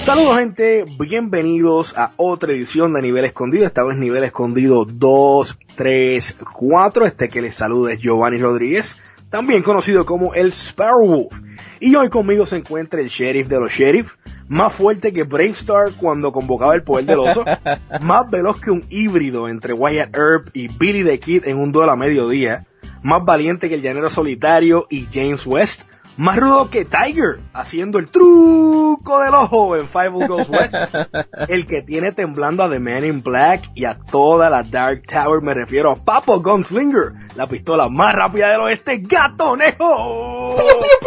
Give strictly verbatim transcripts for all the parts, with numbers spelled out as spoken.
Saludos gente, bienvenidos a otra edición de Nivel Escondido, esta vez Nivel Escondido dos, tres, cuatro, este que les saluda es Giovanni Rodríguez, también conocido como el Sparrowwolf, y hoy conmigo se encuentra el sheriff de los sheriff, más fuerte que Bravestar cuando convocaba el poder del oso, más veloz que un híbrido entre Wyatt Earp y Billy the Kid en un duelo a mediodía, más valiente que el llanero solitario y James West, más rudo que Tiger, haciendo el truco del ojo en Five Goes West, el que tiene temblando a The Man in Black y a toda la Dark Tower, me refiero a Papo Gunslinger, la pistola más rápida del oeste, Gatonejo.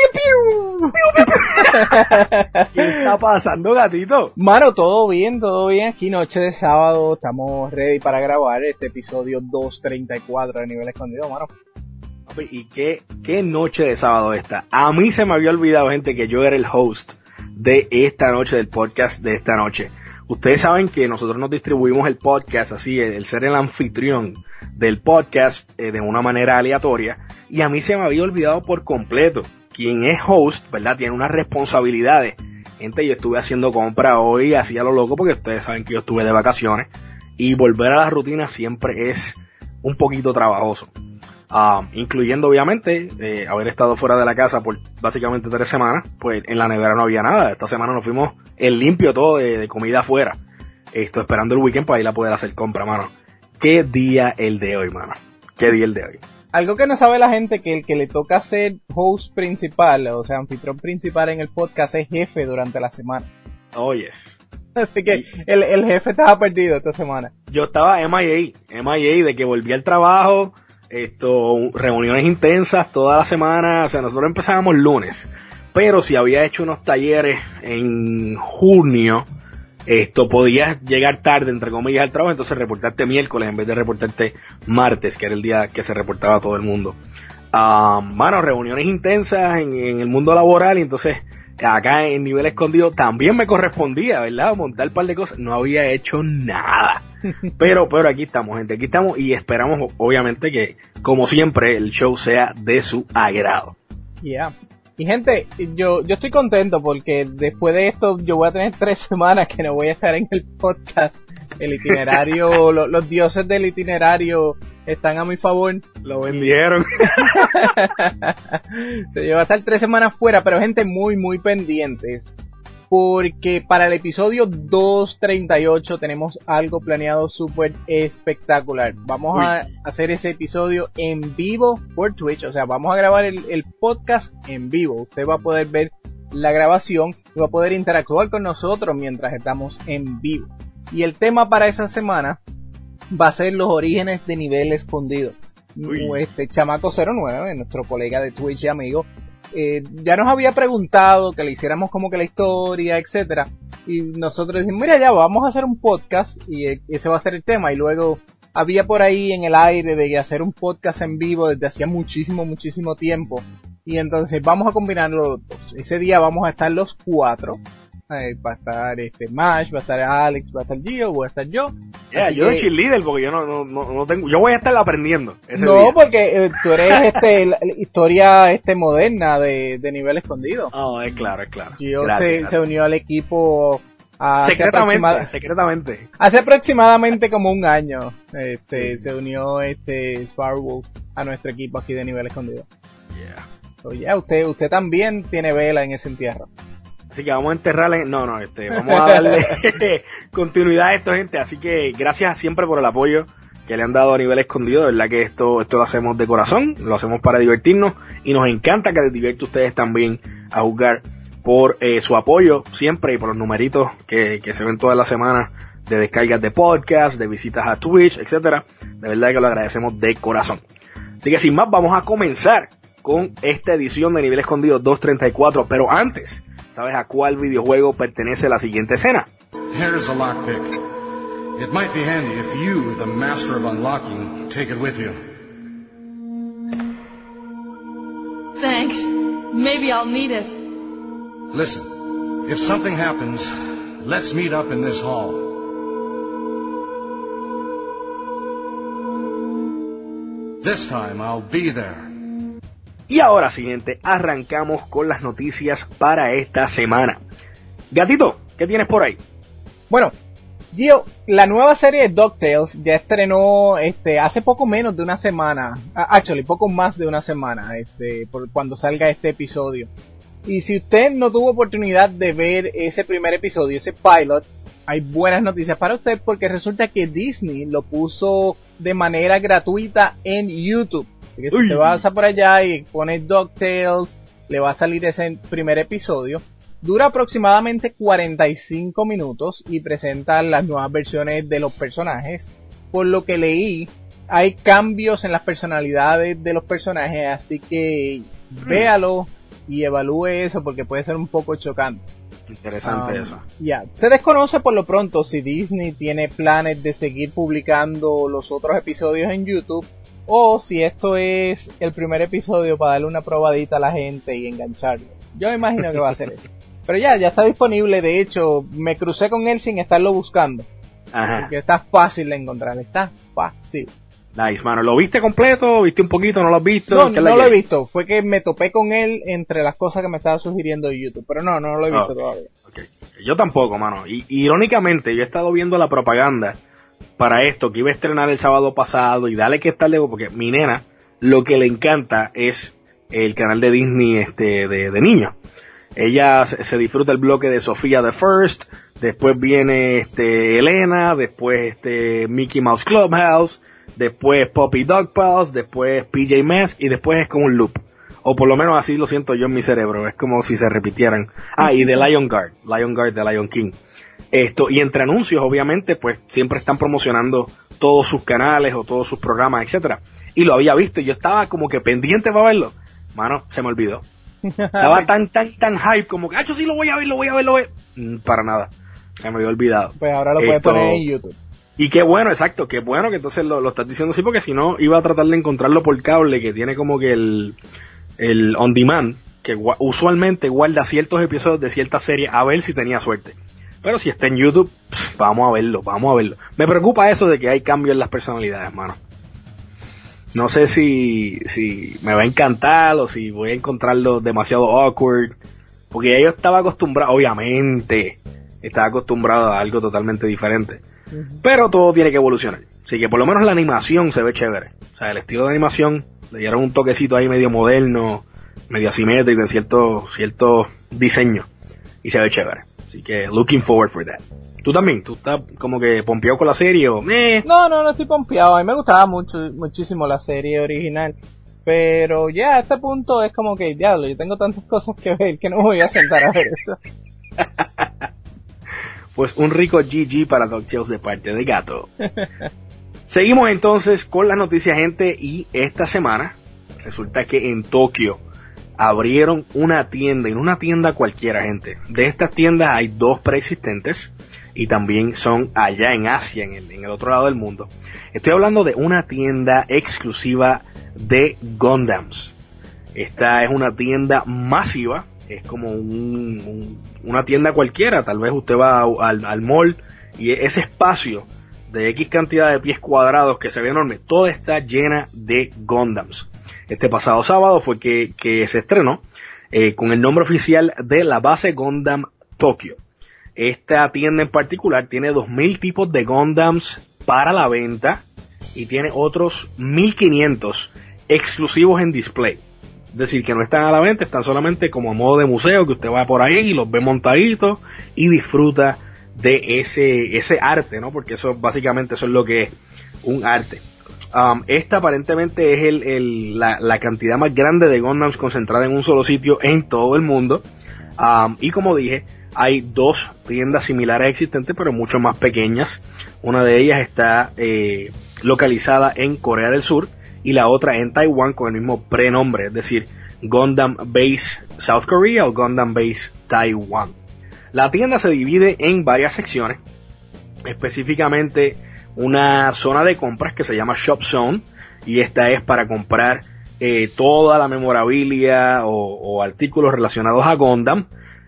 ¿Qué está pasando, gatito? Mano, todo bien, todo bien, aquí noche de sábado, estamos ready para grabar este episodio doscientos treinta y cuatro de Nivel Escondido, mano. Y qué, qué noche de sábado esta. A mí se me había olvidado, gente, que yo era el host de esta noche, del podcast de esta noche. Ustedes saben que nosotros nos distribuimos el podcast así, el, el ser el anfitrión del podcast eh, de una manera aleatoria. Y a mí se me había olvidado por completo. Quien es host, ¿verdad? Tiene unas responsabilidades. Gente, yo estuve haciendo compra hoy, así a lo loco, porque ustedes saben que yo estuve de vacaciones. Y volver a la rutina siempre es un poquito trabajoso. Uh, incluyendo obviamente eh, haber estado fuera de la casa por básicamente tres semanas, pues en la nevera no había nada. Esta semana nos fuimos en limpio todo de, de comida afuera, esto esperando el weekend para ir a poder hacer compra, mano. Qué día el de hoy, mano, qué día el de hoy. Algo que no sabe la gente, que el que le toca ser host principal, o sea anfitrión principal en el podcast, es jefe durante la semana. Oh yes. Así que el, el jefe estaba perdido esta semana. Yo estaba M I A, M I A de que volví al trabajo. Esto, reuniones intensas toda la semana, o sea, nosotros empezábamos lunes, pero si había hecho unos talleres en junio, esto, podías llegar tarde, entre comillas, al trabajo, entonces reportarte miércoles en vez de reportarte martes, que era el día que se reportaba todo el mundo. Ah, uh, bueno, reuniones intensas en, en el mundo laboral, y entonces acá en Nivel Escondido también me correspondía, ¿verdad? Montar un par de cosas, no había hecho nada. Pero, pero aquí estamos, gente, aquí estamos y esperamos, obviamente, que, como siempre, el show sea de su agrado. Ya. Yeah. Y gente, yo, yo estoy contento porque después de esto yo voy a tener tres semanas que no voy a estar en el podcast. El itinerario, lo, los dioses del itinerario están a mi favor. Lo vendieron. Se lleva a estar tres semanas fuera, pero gente, muy, muy pendientes. Porque para el episodio doscientos treinta y ocho tenemos algo planeado súper espectacular. Vamos Uy. a hacer ese episodio en vivo por Twitch. O sea, vamos a grabar el, el podcast en vivo. Usted va a poder ver la grabación y va a poder interactuar con nosotros mientras estamos en vivo. Y el tema para esa semana va a ser los orígenes de Nivel Escondido. Uy. Este Chamaco cero nueve, nuestro colega de Twitch y amigo, Eh, ya nos había preguntado que le hiciéramos como que la historia, etcétera, y nosotros dijimos, mira, ya vamos a hacer un podcast y eh, ese va a ser el tema. Y luego había por ahí en el aire de hacer un podcast en vivo desde hacía muchísimo, muchísimo tiempo, y entonces vamos a combinarlo los dos. Ese día vamos a estar los cuatro. Eh, va a estar este Mash, va a estar Alex, va a estar Gio, voy a estar yo. Yeah, yo soy que... cheerleader porque yo no, no, no, no tengo, yo voy a estar aprendiendo ese No, día. porque eh, tú eres este la, la historia este moderna de, de Nivel Escondido. Oh, es claro, es claro. Gio gracias, se, gracias. se unió al equipo a secretamente, aproximada... secretamente. Hace aproximadamente como un año, este, sí. Se unió este Sparrowwolf a nuestro equipo aquí de Nivel Escondido. Yeah. So, yeah, usted, usted también tiene vela en ese entierro. Así que vamos a enterrarle, no, no, este, vamos a darle continuidad a esto, gente. Así que gracias siempre por el apoyo que le han dado a Nivel Escondido. De verdad que esto, esto lo hacemos de corazón, lo hacemos para divertirnos y nos encanta que les divierte a ustedes también a jugar por eh, su apoyo siempre y por los numeritos que, que se ven todas las semanas de descargas de podcast, de visitas a Twitch, etcétera. De verdad que lo agradecemos de corazón. Así que sin más, vamos a comenzar con esta edición de Nivel Escondido doscientos treinta y cuatro, pero antes, ¿sabes a cuál videojuego pertenece la siguiente escena? Here's a lockpick. It might be handy if you, the master of unlocking, take it with you. Thanks. Maybe I'll need it. Listen, if something happens, let's meet up in this hall. This time I'll be there. Y ahora, siguiente, arrancamos con las noticias para esta semana. Gatito, ¿qué tienes por ahí? Bueno, Gio, la nueva serie de DuckTales ya estrenó este hace poco menos de una semana, actually, poco más de una semana, este, por cuando salga este episodio. Y si usted no tuvo oportunidad de ver ese primer episodio, ese pilot, hay buenas noticias para usted porque resulta que Disney lo puso de manera gratuita en YouTube. Así que si usted pasa por allá y pone DuckTales, le va a salir ese primer episodio. Dura aproximadamente cuarenta y cinco minutos y presenta las nuevas versiones de los personajes. Por lo que leí, hay cambios en las personalidades de los personajes, así que véalo y evalúe eso porque puede ser un poco chocante. Interesante um, eso. Ya, yeah. Se desconoce por lo pronto si Disney tiene planes de seguir publicando los otros episodios en YouTube o si esto es el primer episodio para darle una probadita a la gente y engancharlo. Yo me imagino que va a ser eso. Pero ya, ya está disponible. De hecho, me crucé con él sin estarlo buscando. Ajá. Porque está fácil de encontrar, está fácil. Nice, mano. ¿Lo viste completo? ¿Viste un poquito? ¿No lo has visto? No, no lo he visto. Fue que me topé con él entre las cosas que me estaba sugiriendo YouTube. Pero no, no lo he visto okay. todavía. Okay. Yo tampoco, mano. Y irónicamente, yo he estado viendo la propaganda para esto que iba a estrenar el sábado pasado y dale que estar luego porque mi nena lo que le encanta es el canal de Disney este de, de niños. Ella se, se disfruta el bloque de Sofía the First, después viene este Elena, después este Mickey Mouse Clubhouse, después Poppy Dog Pals, después P J Masks y después es como un loop. O por lo menos así lo siento yo en mi cerebro, es como si se repitieran. Ah, y de Lion Guard, Lion Guard de Lion King. Esto, y entre anuncios obviamente pues siempre están promocionando todos sus canales o todos sus programas, etcétera. Y lo había visto y yo estaba como que pendiente para verlo. Mano, se me olvidó. Estaba tan, tan, tan hype como que, ah, yo sí lo voy a ver, lo voy a ver, lo voy a ver. Mm, para nada. Se me había olvidado. Pues ahora lo puedes poner en YouTube. Y qué bueno, exacto, qué bueno que entonces lo, lo estás diciendo así, porque si no, iba a tratar de encontrarlo por cable, que tiene como que el, el on demand, que gua- usualmente guarda ciertos episodios de cierta serie, a ver si tenía suerte. Pero si está en YouTube, pff, vamos a verlo, vamos a verlo. Me preocupa eso de que hay cambios en las personalidades, mano. No sé si, si me va a encantar o si voy a encontrarlo demasiado awkward. Porque ya yo estaba acostumbrado, obviamente, estaba acostumbrado a algo totalmente diferente. Uh-huh. Pero todo tiene que evolucionar. Así que por lo menos la animación se ve chévere. O sea, el estilo de animación, le dieron un toquecito ahí medio moderno, medio asimétrico en cierto, cierto diseño. Y se ve chévere. Así que, looking forward for that. ¿Tú también? ¿Tú estás como que pompeado con la serie o meh? No, no, no estoy pompeado. A mí me gustaba mucho, muchísimo la serie original. Pero ya a este punto es como que, diablo, yo tengo tantas cosas que ver que no me voy a sentar a ver eso. Pues un rico G G para DuckTales de parte de Gato. Seguimos entonces con las noticias, gente, y esta semana resulta que en Tokio abrieron una tienda, y no una tienda cualquiera, gente. De estas tiendas hay dos preexistentes y también son allá en Asia, en el, en el otro lado del mundo. Estoy hablando de una tienda exclusiva de Gundams. Esta es una tienda masiva, es como un, un, una tienda cualquiera. Tal vez usted va a, al, al mall y ese espacio de X cantidad de pies cuadrados que se ve enorme, toda está llena de Gundams. Este pasado sábado fue que, que se estrenó eh, con el nombre oficial de la base Gundam Tokio. Esta tienda en particular tiene dos mil tipos de Gundams para la venta y tiene otros mil quinientos exclusivos en display. Es decir, que no están a la venta, están solamente como a modo de museo, que usted va por ahí y los ve montaditos y disfruta de ese ese arte, ¿no? Porque eso básicamente eso es lo que es un arte. Um, esta aparentemente es el, el, la, la cantidad más grande de Gundams concentrada en un solo sitio en todo el mundo. Um, y como dije, hay dos tiendas similares existentes, pero mucho más pequeñas. Una de ellas está eh, localizada en Corea del Sur y la otra en Taiwán con el mismo prenombre, es decir, Gundam Base South Korea o Gundam Base Taiwan. La tienda se divide en varias secciones, específicamente una zona de compras que se llama Shop Zone, y esta es para comprar eh, toda la memorabilia o, o artículos relacionados a Gundam.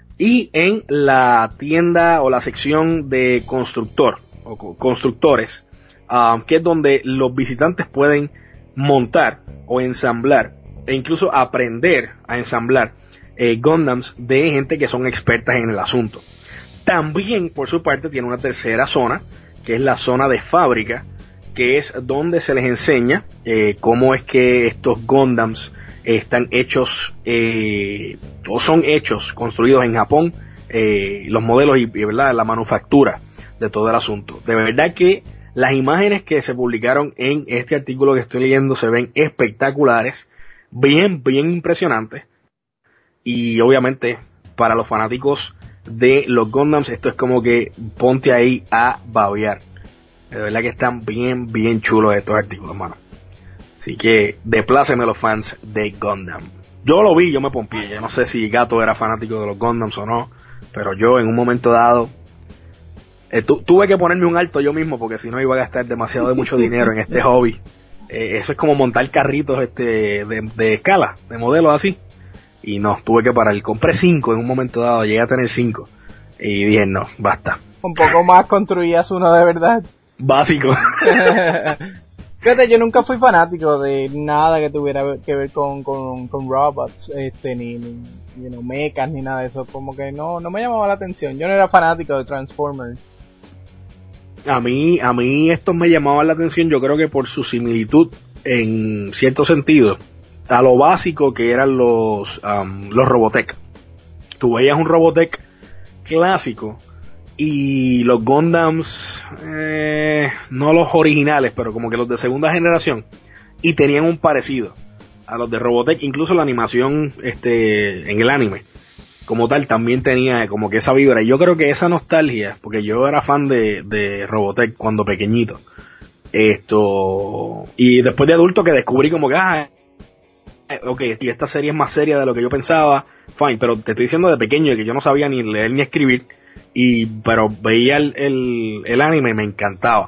Y en la tienda o la sección de constructor o co- constructores, um, que es donde los visitantes pueden montar o ensamblar e incluso aprender a ensamblar eh, Gundams de gente que son expertas en el asunto. También, por su parte, tiene una tercera zona, que es la zona de fábrica, que es donde se les enseña eh, cómo es que estos Gundams están hechos, eh, o son hechos, construidos en Japón, eh, los modelos y, y ¿verdad? La manufactura de todo el asunto. De verdad que las imágenes que se publicaron en este artículo que estoy leyendo se ven espectaculares, bien, bien impresionantes, y obviamente para los fanáticos de los Gundams esto es como que ponte ahí a babear. De verdad que están bien, bien chulos estos artículos, mano. Así que deplácenme los fans de Gundam. Yo lo vi, yo me pompié. Yo no sé si Gato era fanático de los Gundams o no, pero yo en un momento dado eh, tu, tuve que ponerme un alto yo mismo, porque si no iba a gastar demasiado de mucho dinero en este hobby. Eh, eso es como montar carritos este de, de escala, de modelos así. Y no, tuve que parar. Compré cinco en un momento dado, llegué a tener cinco. Y dije, no, basta. Un poco más construías uno de verdad. Básico. Fíjate, yo nunca fui fanático de nada que tuviera que ver con, con, con robots, este, ni, ni you know, mechas, ni nada de eso. Como que no, no me llamaba la atención. Yo no era fanático de Transformers. A mí, a mí estos me llamaban la atención, yo creo que por su similitud, en cierto sentido, a lo básico que eran los, um, los Robotech. Tú veías un Robotech clásico, y los Gundams, eh, no los originales, pero como que los de segunda generación, y tenían un parecido a los de Robotech, incluso la animación este en el anime como tal también tenía como que esa vibra, y yo creo que esa nostalgia, porque yo era fan de, de Robotech cuando pequeñito, esto, y después de adulto que descubrí como que, ah, ok, y esta serie es más seria de lo que yo pensaba, fine, pero te estoy diciendo de pequeño que yo no sabía ni leer ni escribir, y pero veía el, el, el anime y me encantaba.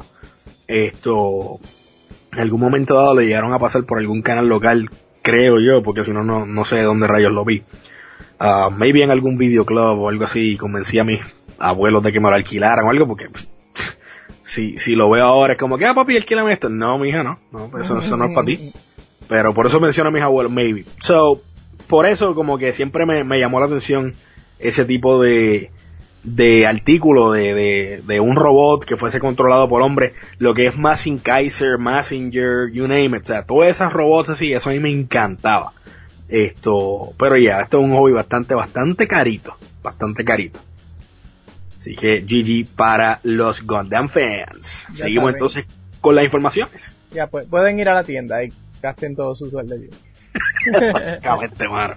Esto, en algún momento dado le llegaron a pasar por algún canal local, creo yo, porque si no, no, no sé de dónde rayos lo vi. Uh, maybe en algún videoclub o algo así, convencí a mis abuelos de que me lo alquilaran o algo, porque si, si lo veo ahora es como que, ah, papi, alquílame esto. No, mija, no, no, eso, eso no es para ti. Pero por eso menciono a mis abuelos, maybe. So, por eso como que siempre me, me llamó la atención ese tipo de, de artículo de, de, de un robot que fuese controlado por hombre, lo que es Mazin Kaiser, Messenger, you name it, o sea, todas esas robots así, eso a mí me encantaba. Esto, pero ya, esto es un hobby bastante, bastante carito, bastante carito. Así que G G para los Gundam fans. Ya seguimos saben. Entonces con las informaciones. Ya, pues, pueden ir a la tienda y gasten todo su sueldo allí. Básicamente, mano.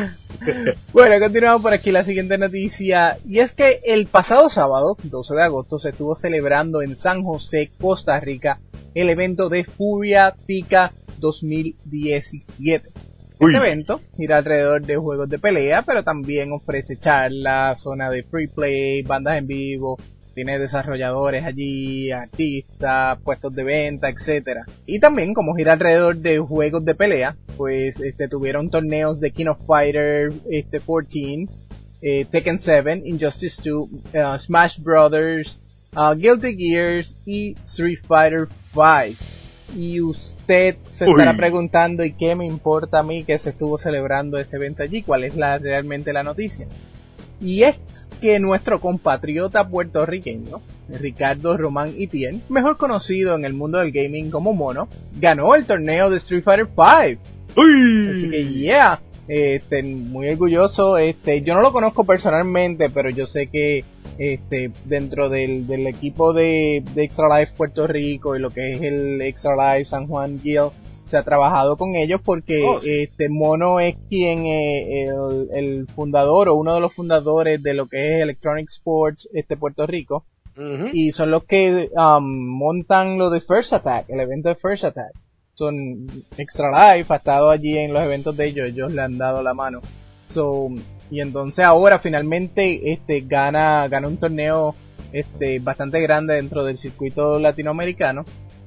Bueno, continuamos por aquí la siguiente noticia, y es que el pasado sábado, doce de agosto, se estuvo celebrando en San José, Costa Rica, el evento de Furia Tica dos mil diecisiete. Este evento gira alrededor de juegos de pelea, pero también ofrece charlas, zona de free play, bandas en vivo, tiene desarrolladores allí, artistas, puestos de venta, etcétera. Y también, como gira alrededor de juegos de pelea, pues este tuvieron torneos de King of Fighter este catorce, eh, Tekken siete, Injustice dos, uh, Smash Brothers, uh, Guilty Gears y Street Fighter cinco. Y usted se Uy. estará preguntando, ¿y qué me importa a mí que se estuvo celebrando ese evento allí? ¿Cuál es la, realmente la noticia? Y es que nuestro compatriota puertorriqueño, Ricardo Román Itienne, mejor conocido en el mundo del gaming como Mono, ganó el torneo de Street Fighter cinco. Uy. Así que yeah, este, muy orgulloso. Este, yo no lo conozco personalmente, pero yo sé que este, dentro del, del equipo de, de Extra Life Puerto Rico y lo que es el Extra Life San Juan Guild, se ha trabajado con ellos porque oh, sí. este Mono es quien eh, el, el fundador o uno de los fundadores de lo que es Electronic Sports este Puerto Rico, uh-huh. y son los que um, montan lo de First Attack, el evento de First Attack. Son Extra Life, ha estado allí en los eventos de ellos, ellos le han dado la mano. So, y entonces ahora finalmente este gana gana un torneo este bastante grande dentro del circuito latinoamericano,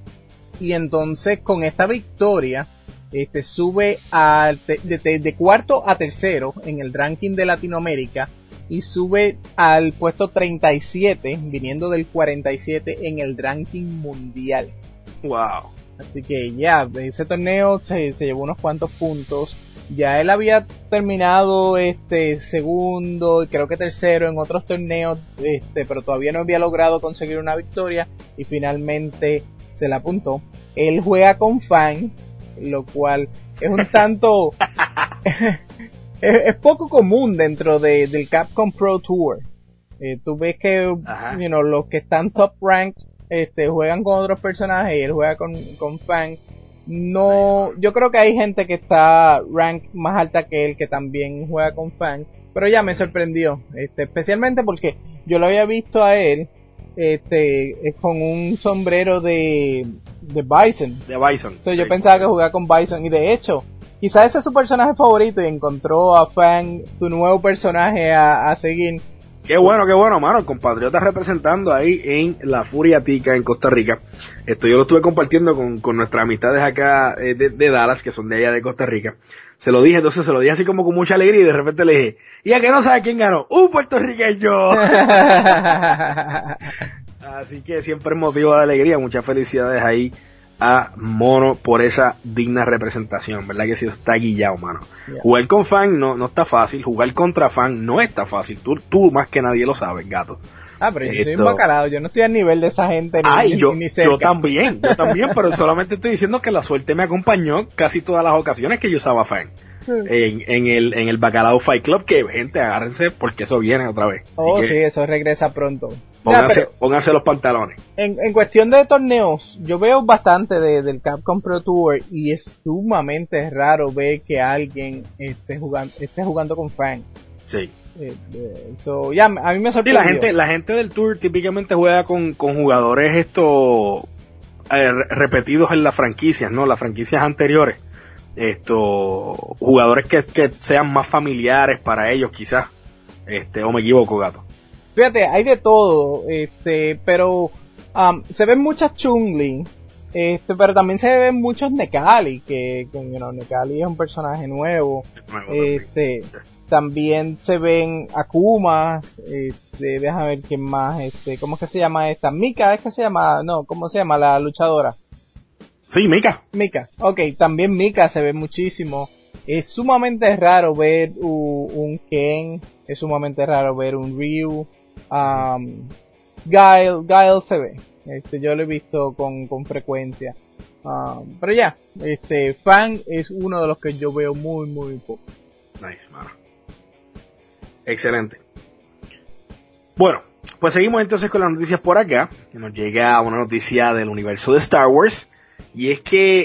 y entonces con esta victoria este sube al te, de, de, de cuarto a tercero en el ranking de Latinoamérica y sube al puesto treinta y siete, viniendo del cuarenta y siete en el ranking mundial. Wow. Así que ya, ese torneo se, se llevó unos cuantos puntos. Ya él había terminado este segundo y creo que tercero en otros torneos, este, pero todavía no había logrado conseguir una victoria y finalmente se la apuntó. Él juega con Fang, lo cual es un tanto es, es poco común dentro de, del Capcom Pro Tour. Eh, tú ves que you know, los que están top ranked este, juegan con otros personajes y él juega con, con Fang. No, yo creo que hay gente que está rank más alta que él que también juega con Fang, pero ya me sorprendió, este, especialmente porque yo lo había visto a él, este, con un sombrero de, de Bison. De Bison. O sea, yo sí, pensaba que jugaba con Bison y de hecho, quizás ese es su personaje favorito y encontró a Fang su nuevo personaje a, a seguir. Qué bueno, qué bueno, mano, el compatriota representando ahí en la Furia Tica en Costa Rica. Esto yo lo estuve compartiendo con, con nuestras amistades acá eh, de, de Dallas, que son de allá de Costa Rica. Se lo dije, entonces se lo dije así como con mucha alegría y de repente le dije, ¿y a que no sabe quién ganó? ¡Un puertorriqueño! Así que siempre es motivo de alegría, muchas felicidades ahí a Mono por esa digna representación, ¿verdad? Que sí está guillado, mano. Yeah. Jugar con Fang no, no está fácil, jugar contra Fang no está fácil, tú, tú más que nadie lo sabes, gato. Ah, pero yo Esto... soy un bacalao, yo no estoy al nivel de esa gente ni, Ay, ni, yo, ni cerca. Yo también, yo también, pero solamente estoy diciendo que la suerte me acompañó casi todas las ocasiones que yo usaba Fang. En, en el en el Bacalao Fight Club, que gente, agárrense porque eso viene otra vez. Así oh, que, sí, eso regresa pronto. Pónganse, ya, pero, pónganse los pantalones. En, en cuestión de torneos, yo veo bastante de, del Capcom Pro Tour y es sumamente raro ver que alguien esté jugando, esté jugando con Fang. Sí. Eh, eh, so, ya, a mí me sorprendió. Sí, la gente, la gente del Tour típicamente juega con, con jugadores estos eh, repetidos en las franquicias, ¿no? Las franquicias anteriores. Esto, jugadores que, que sean más familiares para ellos quizás, este, o me equivoco, gato. Fíjate, hay de todo, este, pero um, se ven muchas Chun-Li, este, pero también se ven muchos Necalli, que, que you know, Necalli es un personaje nuevo, nuevo este, también. también se ven Akuma, este, déjame ver quién más, este, ¿cómo es que se llama esta? Mika, ¿es que se llama? No, ¿cómo se llama la luchadora? Sí, Mika. Mika, ok, también Mika se ve muchísimo. Es sumamente raro ver un, un Ken, es sumamente raro ver un Ryu. Um, Guile, Guile se ve, este, yo lo he visto con, con frecuencia. Um, pero ya, este, Fang es uno de los que yo veo muy, muy poco. Nice, mano. Excelente. Bueno, pues seguimos entonces con las noticias por acá. Nos llega una noticia del universo de Star Wars. Y es que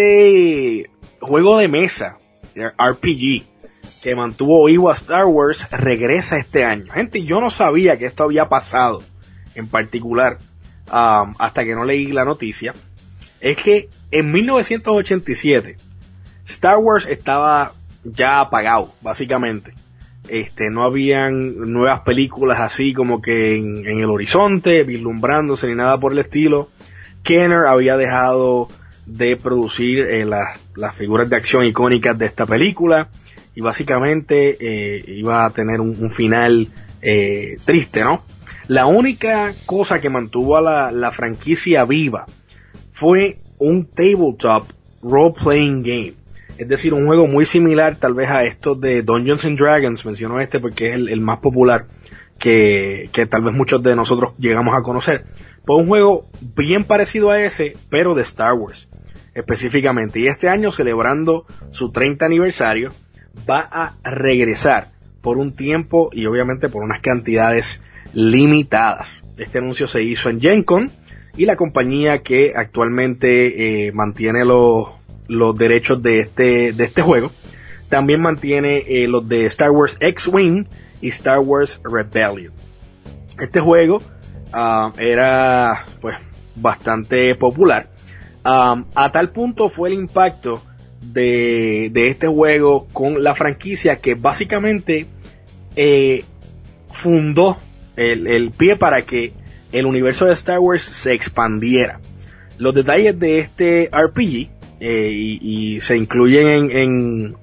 ese juego de mesa, R P G, que mantuvo vivo a Star Wars, regresa este año. Gente, yo no sabía que esto había pasado en particular, um, hasta que no leí la noticia. Es que en mil novecientos ochenta y siete, Star Wars estaba ya apagado, básicamente. Este, no habían nuevas películas así como que en, en el horizonte, vislumbrándose ni nada por el estilo. Kenner había dejado de producir eh, las, las figuras de acción icónicas de esta película y básicamente eh, iba a tener un, un final eh, triste, ¿no? La única cosa que mantuvo a la, la franquicia viva fue un tabletop role-playing game, es decir, un juego muy similar tal vez a estos de Dungeons and Dragons, menciono este porque es el, el más popular que, que tal vez muchos de nosotros llegamos a conocer. Pues un juego bien parecido a ese, pero de Star Wars específicamente. Y este año, celebrando su treinta aniversario, va a regresar por un tiempo y obviamente por unas cantidades limitadas. Este anuncio se hizo en Gen Con y la compañía que actualmente eh, mantiene los, los derechos de este, de este juego también mantiene eh, los de Star Wars X-Wing y Star Wars Rebellion. Este juego Uh, era pues bastante popular, um, a tal punto fue el impacto de, de este juego con la franquicia que básicamente eh, fundó el, el pie para que el universo de Star Wars se expandiera. Los detalles de este R P G eh, y, y se incluyen en, en,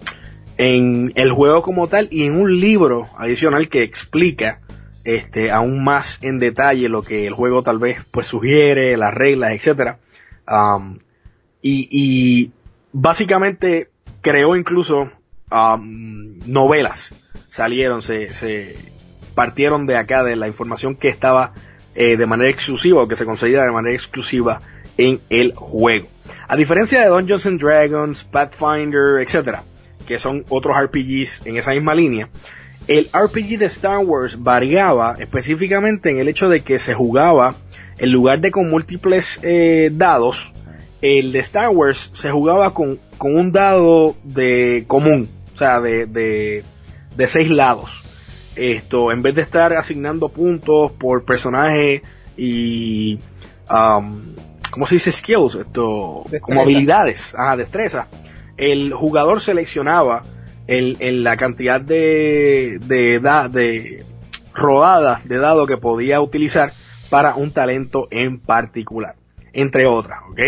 en el juego como tal y en un libro adicional que explica Este, aún más en detalle lo que el juego tal vez pues sugiere, las reglas, etcétera. Um, y, y básicamente creó incluso um, novelas salieron, se, se partieron de acá de la información que estaba eh, de manera exclusiva o que se conseguía de manera exclusiva en el juego. A diferencia de Dungeons and Dragons, Pathfinder, etcétera, que son otros R P Gs en esa misma línea, el R P G de Star Wars variaba específicamente en el hecho de que se jugaba, en lugar de con múltiples eh, dados, el de Star Wars se jugaba con, con un dado de común, o sea, de, de, de seis lados. Esto, en vez de estar asignando puntos por personaje y, um, ¿cómo se dice? Skills, esto, destreza. Como habilidades, ajá, destreza. El jugador seleccionaba el, el, la cantidad de, de, de, de rodadas de dado que podía utilizar para un talento en particular, entre otras, ¿ok?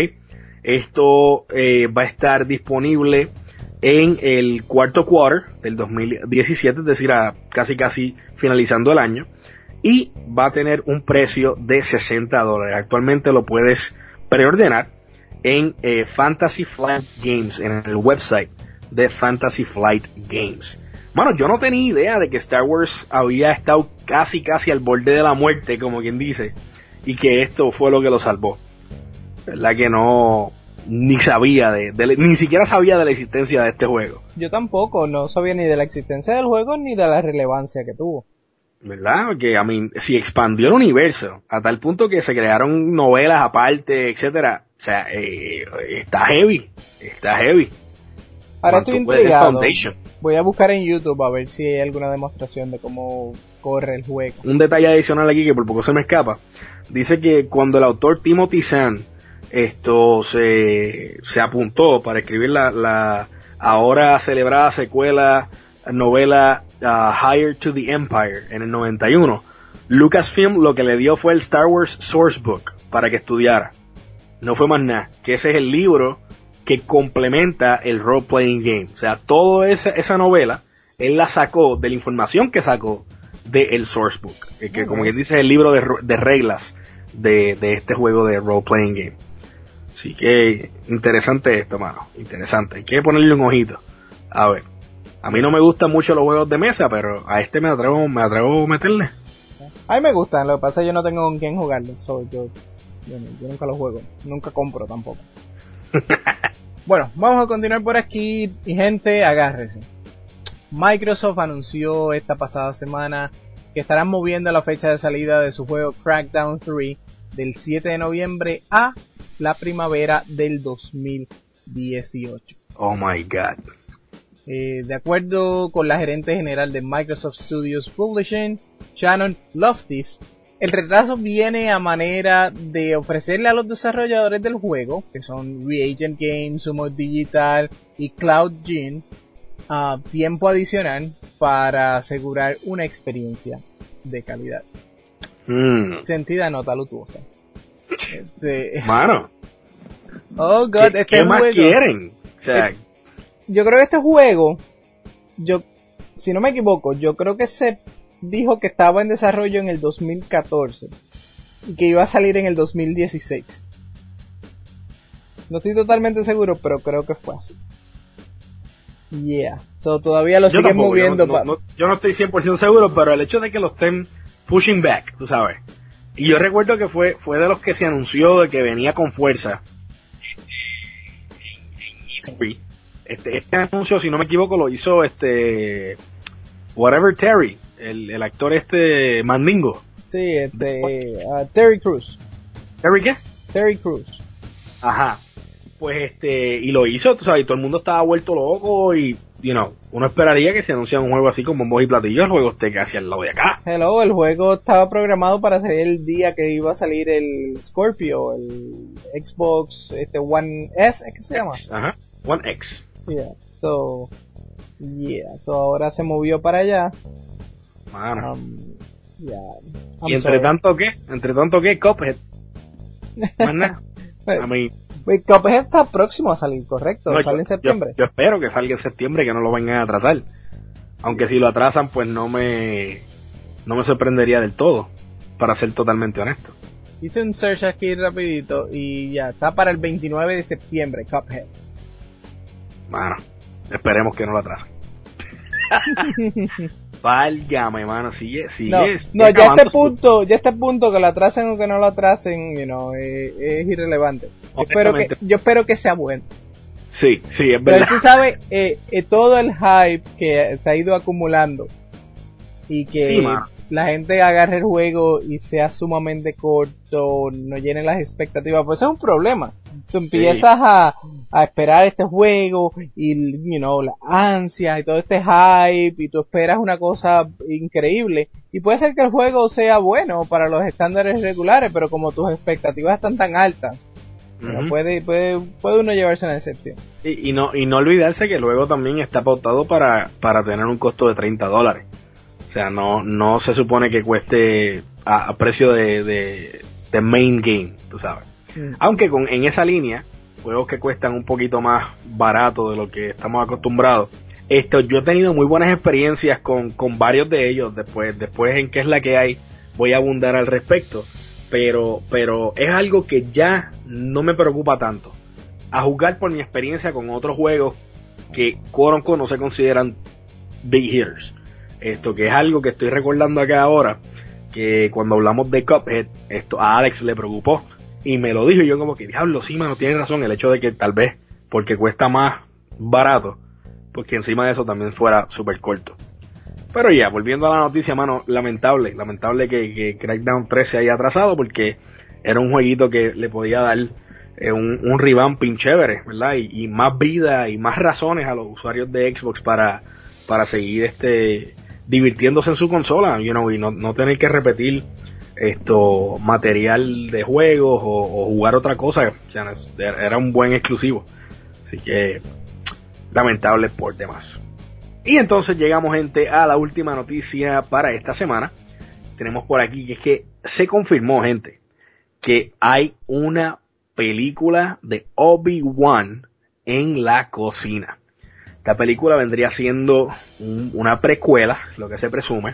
Esto eh, va a estar disponible en el cuarto quarter del dos mil diecisiete, es decir, a casi casi finalizando el año, y va a tener un precio de sesenta dólares. Actualmente lo puedes preordenar en eh, Fantasy Flight Games, en el website de Fantasy Flight Games. Bueno, yo no tenía idea de que Star Wars había estado casi casi al borde de la muerte, como quien dice, y que esto fue lo que lo salvó. ¿Verdad que no? Ni sabía de, de, ni siquiera sabía de la existencia de este juego. Yo tampoco, no sabía ni de la existencia del juego ni de la relevancia que tuvo. ¿Verdad? Que, I mean, si expandió el universo a tal punto que se crearon novelas aparte, etcétera. O sea, eh, está heavy, está heavy. Ahora estoy intrigado. Voy a buscar en YouTube a ver si hay alguna demostración de cómo corre el juego. Un detalle adicional aquí que por poco se me escapa. Dice que cuando el autor Timothy Zahn esto se, se apuntó para escribir la, la ahora celebrada secuela novela uh, Higher to the Empire en el noventa y uno, Lucasfilm lo que le dio fue el Star Wars Sourcebook para que estudiara. No fue más nada, que ese es el libro que complementa el role playing game. O sea, toda esa, esa novela él la sacó de la información que sacó del Sourcebook, que, que como quien dice es el libro de, de reglas de, de este juego de role playing game. Así que interesante esto, mano, interesante. Hay que ponerle un ojito. A ver, a mí no me gustan mucho los juegos de mesa, pero a este me atrevo, me atrevo a meterle. A mí me gustan, lo que pasa es que yo no tengo con quién jugarlo. So, yo, yo, yo nunca los juego, nunca compro tampoco. Bueno, vamos a continuar por aquí y gente, agárrese. Microsoft anunció esta pasada semana que estarán moviendo la fecha de salida de su juego Crackdown tres del siete de noviembre a la primavera del dos mil dieciocho. Oh my god. Eh, de acuerdo con la gerente general de Microsoft Studios Publishing, Shannon Loftis, el retraso viene a manera de ofrecerle a los desarrolladores del juego, que son Reagent Games, Sumo Digital y CloudGen, uh, tiempo adicional para asegurar una experiencia de calidad. Mm. Sentida nota lutuosa. Este... Mano. Oh god, ¿Qué, este ¿qué más juego, quieren? O sea, eh, yo creo que este juego, yo, si no me equivoco, yo creo que se dijo que estaba en desarrollo en el dos mil catorce y que iba a salir en el dos mil dieciséis. No estoy totalmente seguro, pero creo que fue así. Yeah. So, todavía lo yo siguen tampoco, moviendo. Yo no, no, yo no estoy cien por ciento seguro, pero el hecho de que lo estén pushing back, tú sabes. Y yo recuerdo que fue fue de los que se anunció de que venía con fuerza. Este, este anuncio, si no me equivoco, lo hizo este Whatever Terry, el, el actor este Mandingo. Sí, este uh, Terry Crews. ¿Terry qué? Terry Crews. Ajá. Pues este, y lo hizo, tú sabes, y todo el mundo estaba vuelto loco y, you know, uno esperaría que se anunciara un juego así con bombos y platillos, el juego esté casi al lado de acá. Hello, el juego estaba programado para salir el día que iba a salir el Scorpio, el Xbox, este One S, ¿es que se llama? Ajá, One X. Yeah, so, yeah, so ahora se movió para allá. Mano. Um, yeah, ¿Y entre sorry. tanto qué? ¿Entre tanto qué? Cuphead. Más nada. A mí. Wait, Cuphead está próximo a salir, correcto, no, sale yo, en septiembre. Yo, yo espero que salga en septiembre, que no lo vayan a atrasar. Aunque si lo atrasan, pues no me no me sorprendería del todo, para ser totalmente honesto. Hice un search aquí rapidito y ya, está para el veintinueve de septiembre, Cuphead. Bueno, esperemos que no lo atrasen. Válgame, mano, sigue, sigue. No, no ya este punto, ya este punto que lo atrasen o que no lo atrasen, you know, es, es irrelevante. Yo espero que, yo espero que sea bueno. Sí, sí, es verdad. Pero tú sabes, eh, eh, todo el hype que se ha ido acumulando y que sí, la gente agarre el juego y sea sumamente corto, no llene las expectativas, pues es un problema. Tú empiezas sí. a, a esperar este juego y, you know, la ansia y todo este hype y tú esperas una cosa increíble y puede ser que el juego sea bueno para los estándares regulares, pero como tus expectativas están tan altas, uh-huh. puede, puede, puede uno llevarse una decepción. Y, y no, y no olvidarse que el juego también está pautado para, para tener un costo de treinta dólares. O sea, no, no se supone que cueste a, a precio de, de, de main game, tú sabes. Mm. Aunque con, en esa línea, juegos que cuestan un poquito más barato de lo que estamos acostumbrados. Esto, yo he tenido muy buenas experiencias con, con varios de ellos. Después, después en qué es la que hay, voy a abundar al respecto. Pero, pero es algo que ya no me preocupa tanto. A juzgar por mi experiencia con otros juegos que, quote unquote, no se consideran big hitters. Esto que es algo que estoy recordando acá ahora, que cuando hablamos de Cuphead, esto a Alex le preocupó y me lo dijo y yo como que diablo, sí, mano, tiene razón, el hecho de que tal vez porque cuesta más barato, porque encima de eso también fuera súper corto. Pero ya, volviendo a la noticia, mano, lamentable, lamentable que, que Crackdown tres se haya atrasado porque era un jueguito que le podía dar eh, un, un revamping chévere, ¿verdad? Y, y más vida y más razones a los usuarios de Xbox para, para seguir este... divirtiéndose en su consola, you know, y no, no tener que repetir esto material de juegos o, o jugar otra cosa. O sea, era un buen exclusivo, así que lamentable por demás. Y entonces llegamos, gente, a la última noticia para esta semana. Tenemos por aquí que es que se confirmó, gente, que hay una película de Obi-Wan en la cocina. Esta película vendría siendo un, una precuela, lo que se presume,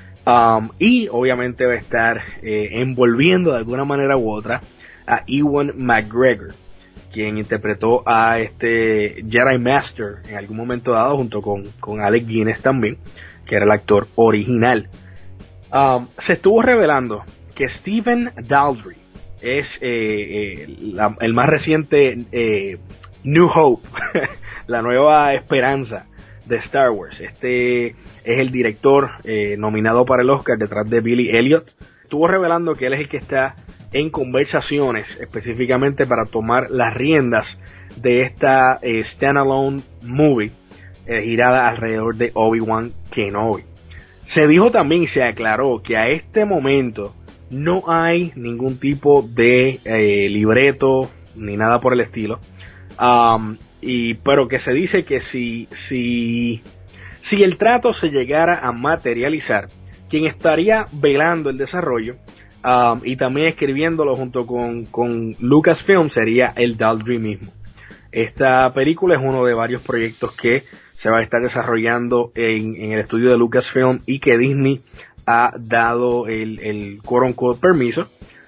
um, y obviamente va a estar eh, envolviendo de alguna manera u otra a Ewan McGregor, quien interpretó a este Jedi Master en algún momento dado junto con, con Alec Guinness también, que era el actor original. Um, se estuvo revelando que Stephen Daldry es eh, eh, la, el más reciente eh, New Hope, la nueva esperanza de Star Wars. Este es el director eh, nominado para el Oscar detrás de Billy Elliot. Estuvo revelando que él es el que está en conversaciones específicamente para tomar las riendas de esta eh, standalone movie eh, girada alrededor de Obi-Wan Kenobi. Se dijo también y se aclaró que a este momento no hay ningún tipo de eh, libreto ni nada por el estilo. Um, y pero que se dice que si si si el trato se llegara a materializar, quien estaría velando el desarrollo um, y también escribiéndolo junto con, con Lucasfilm sería el Daldry mismo. Esta película es uno de varios proyectos que se va a estar desarrollando en, en el estudio de Lucasfilm y que Disney ha dado el, el quote unquote permiso,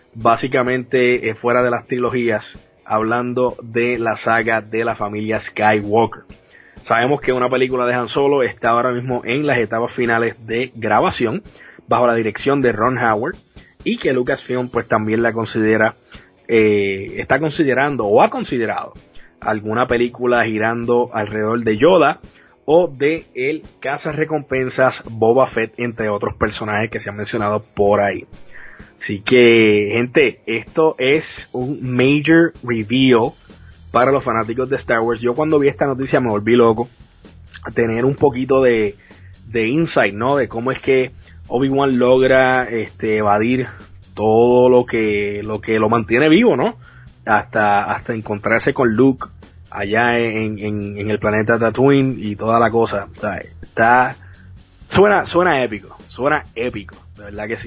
básicamente eh, fuera de las trilogías, hablando de la saga de la familia Skywalker. Sabemos que una película de Han Solo está ahora mismo en las etapas finales de grabación, bajo la dirección de Ron Howard, y que Lucasfilm pues también la considera, eh, está considerando o ha considerado alguna película girando alrededor de Yoda o de el cazarrecompensas Boba Fett, entre otros personajes que se han mencionado por ahí. Así que, gente, esto es un major reveal para los fanáticos de Star Wars. Yo cuando vi esta noticia me volví loco a tener un poquito de, de insight, ¿no? De cómo es que Obi-Wan logra este, evadir todo lo que, lo que lo mantiene vivo, ¿no? Hasta, hasta encontrarse con Luke allá en, en, en el planeta Tatooine y toda la cosa. O sea, está, suena, suena épico, suena épico, de verdad que sí.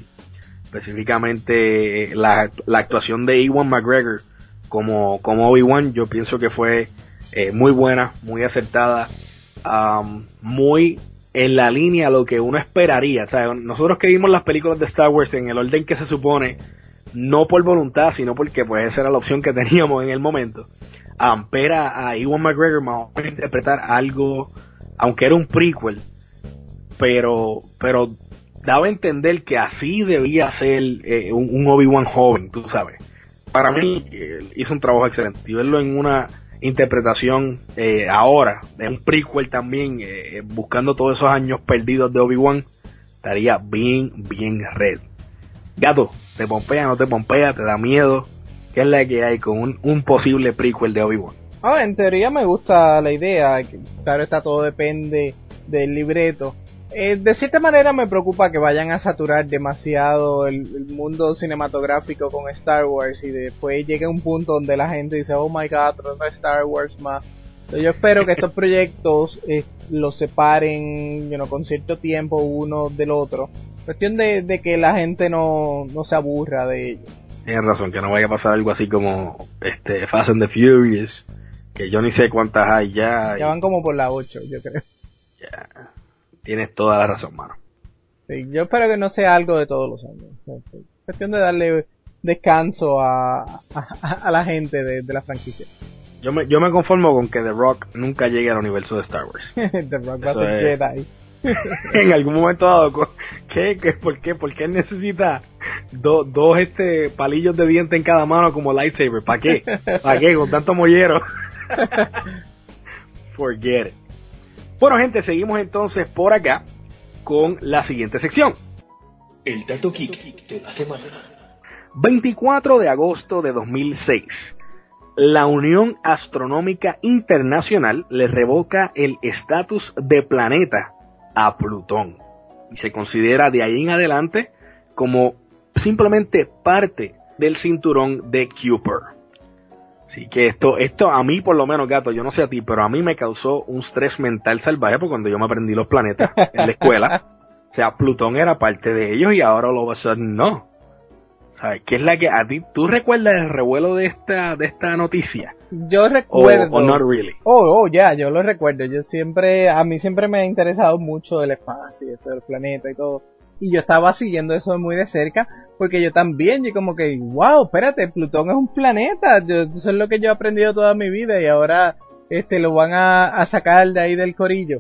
Específicamente la, la actuación de Ewan McGregor como, como Obi-Wan, yo pienso que fue eh, muy buena, muy acertada, um, muy en la línea lo que uno esperaría. O sea, nosotros que vimos las películas de Star Wars en el orden que se supone, no por voluntad, sino porque pues esa era la opción que teníamos en el momento. Um, pero a Ewan McGregor más o menos interpretar algo, aunque era un prequel, pero, pero daba a entender que así debía ser eh, un, un Obi-Wan joven, tú sabes. Para mí eh, hizo un trabajo excelente, y verlo en una interpretación eh, ahora, de un prequel también, eh, buscando todos esos años perdidos de Obi-Wan, estaría bien, bien red. Gato, ¿te pompea, no te pompea, te da miedo? ¿Qué es la que hay con un, un posible prequel de Obi-Wan? Ah, en teoría me gusta la idea, que, claro está, todo depende del libreto. Eh, de cierta manera me preocupa que vayan a saturar demasiado el, el mundo cinematográfico con Star Wars y después llegue un punto donde la gente dice, oh my god, otra Star Wars más. Entonces, yo espero que estos proyectos eh, los separen, you know, con cierto tiempo uno del otro. Cuestión de, de que la gente no, no se aburra de ello. Tienes razón, que no vaya a pasar algo así como este Fast and the Furious, que yo ni sé cuántas hay ya. Ya y... van como por la ocho, yo creo. Ya, tienes toda la razón, mano. Sí, yo espero que no sea algo de todos los años. Cuestión de darle descanso a, a, a la gente de, de la franquicia. Yo me, yo me conformo con que The Rock nunca llegue al universo de Star Wars. The Rock va a Eso ser es... Jedi. En algún momento dado, ¿qué, qué, por qué, por qué él necesita do, dos este palillos de diente en cada mano como lightsaber? ¿Para qué? ¿Para qué? Con tanto mollero. Forget it. Bueno, gente, seguimos entonces por acá con la siguiente sección. El dato geek de la semana. veinticuatro de agosto de dos mil seis. La Unión Astronómica Internacional le revoca el estatus de planeta a Plutón y se considera de ahí en adelante como simplemente parte del cinturón de Kuiper. Así que esto, esto a mí por lo menos, gato, yo no sé a ti, pero a mí me causó un estrés mental salvaje porque cuando yo me aprendí los planetas en la escuela, o sea, Plutón era parte de ellos y ahora all of a sudden no. ¿Sabes? ¿Qué es la que a ti, tú recuerdas el revuelo de esta, de esta noticia? Yo recuerdo. O, o not really. Oh, oh, ya, yo lo recuerdo. Yo siempre, a mí siempre me ha interesado mucho el espacio, esto del planeta y todo. Y yo estaba siguiendo eso muy de cerca, porque yo también, yo como que, wow, espérate, Plutón es un planeta. Yo, eso es lo que yo he aprendido toda mi vida y ahora, este, lo van a, a sacar de ahí del corillo.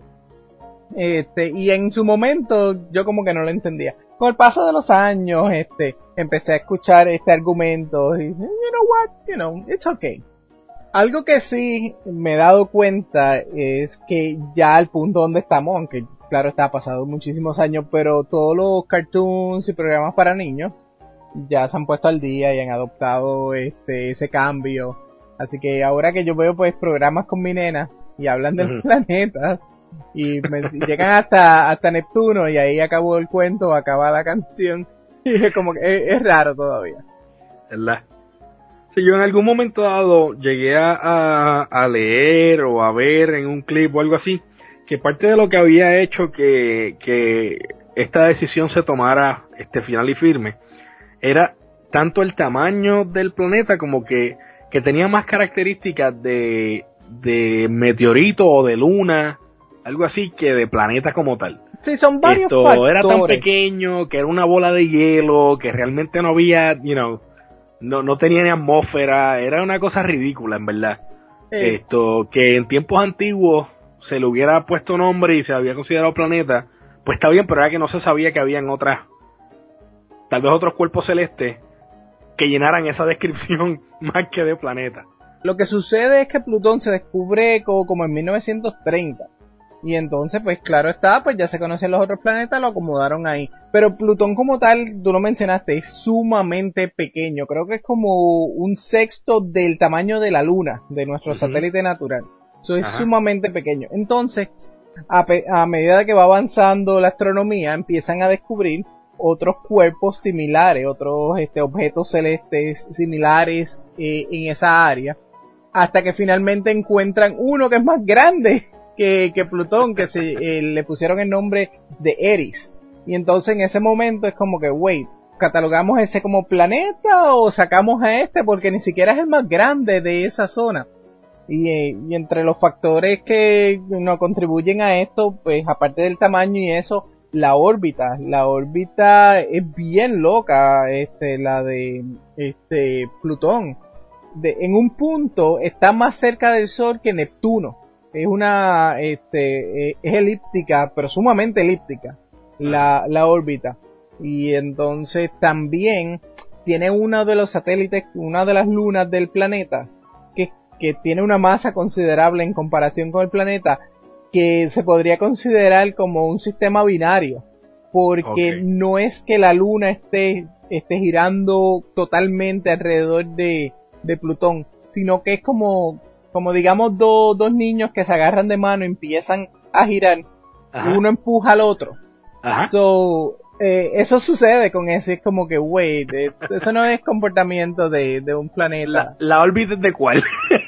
Este, y en su momento, yo como que no lo entendía. Con el paso de los años, este, empecé a escuchar este argumento y, you know what, you know, it's okay. Algo que sí me he dado cuenta es que ya al punto donde estamos, aunque claro está, ha pasado muchísimos años, pero todos los cartoons y programas para niños ya se han puesto al día y han adoptado este ese cambio. Así que ahora que yo veo pues programas con mi nena y hablan de los planetas y me llegan hasta hasta Neptuno y ahí acabó el cuento, acaba la canción y es como que es, es raro todavía. ¿Verdad? Si yo en algún momento dado llegué a, a, a leer o a ver en un clip o algo así, que parte de lo que había hecho que, que esta decisión se tomara este final y firme, era tanto el tamaño del planeta como que, que tenía más características de, de meteorito o de luna, algo así, que de planeta como tal. Sí, son varios Esto factores. Era tan pequeño que era una bola de hielo, que realmente no había, you know, no, no tenía ni atmósfera, era una cosa ridícula en verdad. Eh. Esto, que en tiempos antiguos se le hubiera puesto nombre y se había considerado planeta, pues está bien, pero era que no se sabía que habían otras, tal vez otros cuerpos celestes que llenaran esa descripción más que de planeta. Lo que sucede es que Plutón se descubre como, como en mil novecientos treinta. Y entonces, pues claro está, pues ya se conocen los otros planetas, lo acomodaron ahí. Pero Plutón como tal, tú lo mencionaste, es sumamente pequeño. Creo que es como un sexto del tamaño de la Luna, de nuestro uh-huh. satélite natural. Eso es Ajá. sumamente pequeño. Entonces, a, pe- a medida que va avanzando la astronomía, empiezan a descubrir otros cuerpos similares, otros este, objetos celestes similares eh, en esa área. Hasta que finalmente encuentran uno que es más grande que, que Plutón, que se, eh, le pusieron el nombre de Eris. Y entonces en ese momento es como que, wait, ¿catalogamos ese como planeta o sacamos a este? Porque ni siquiera es el más grande de esa zona. Y, eh, y entre los factores que nos contribuyen a esto, pues aparte del tamaño y eso, la órbita. La órbita es bien loca, este, la de este Plutón. De, en un punto está más cerca del Sol que Neptuno. es una, este, es elíptica, pero sumamente elíptica, la, la órbita. Y entonces también tiene uno de los satélites, una de las lunas del planeta, que, que tiene una masa considerable en comparación con el planeta, que se podría considerar como un sistema binario, porque okay. no es que la luna esté, esté girando totalmente alrededor de, de Plutón, sino que es como, como digamos dos, dos niños que se agarran de mano y empiezan a girar, Ajá. y uno empuja al otro. Ajá. So, eh, eso sucede con ese, es como que, wait, eh, eso no es comportamiento de, de un planeta. La, la órbita de cuál.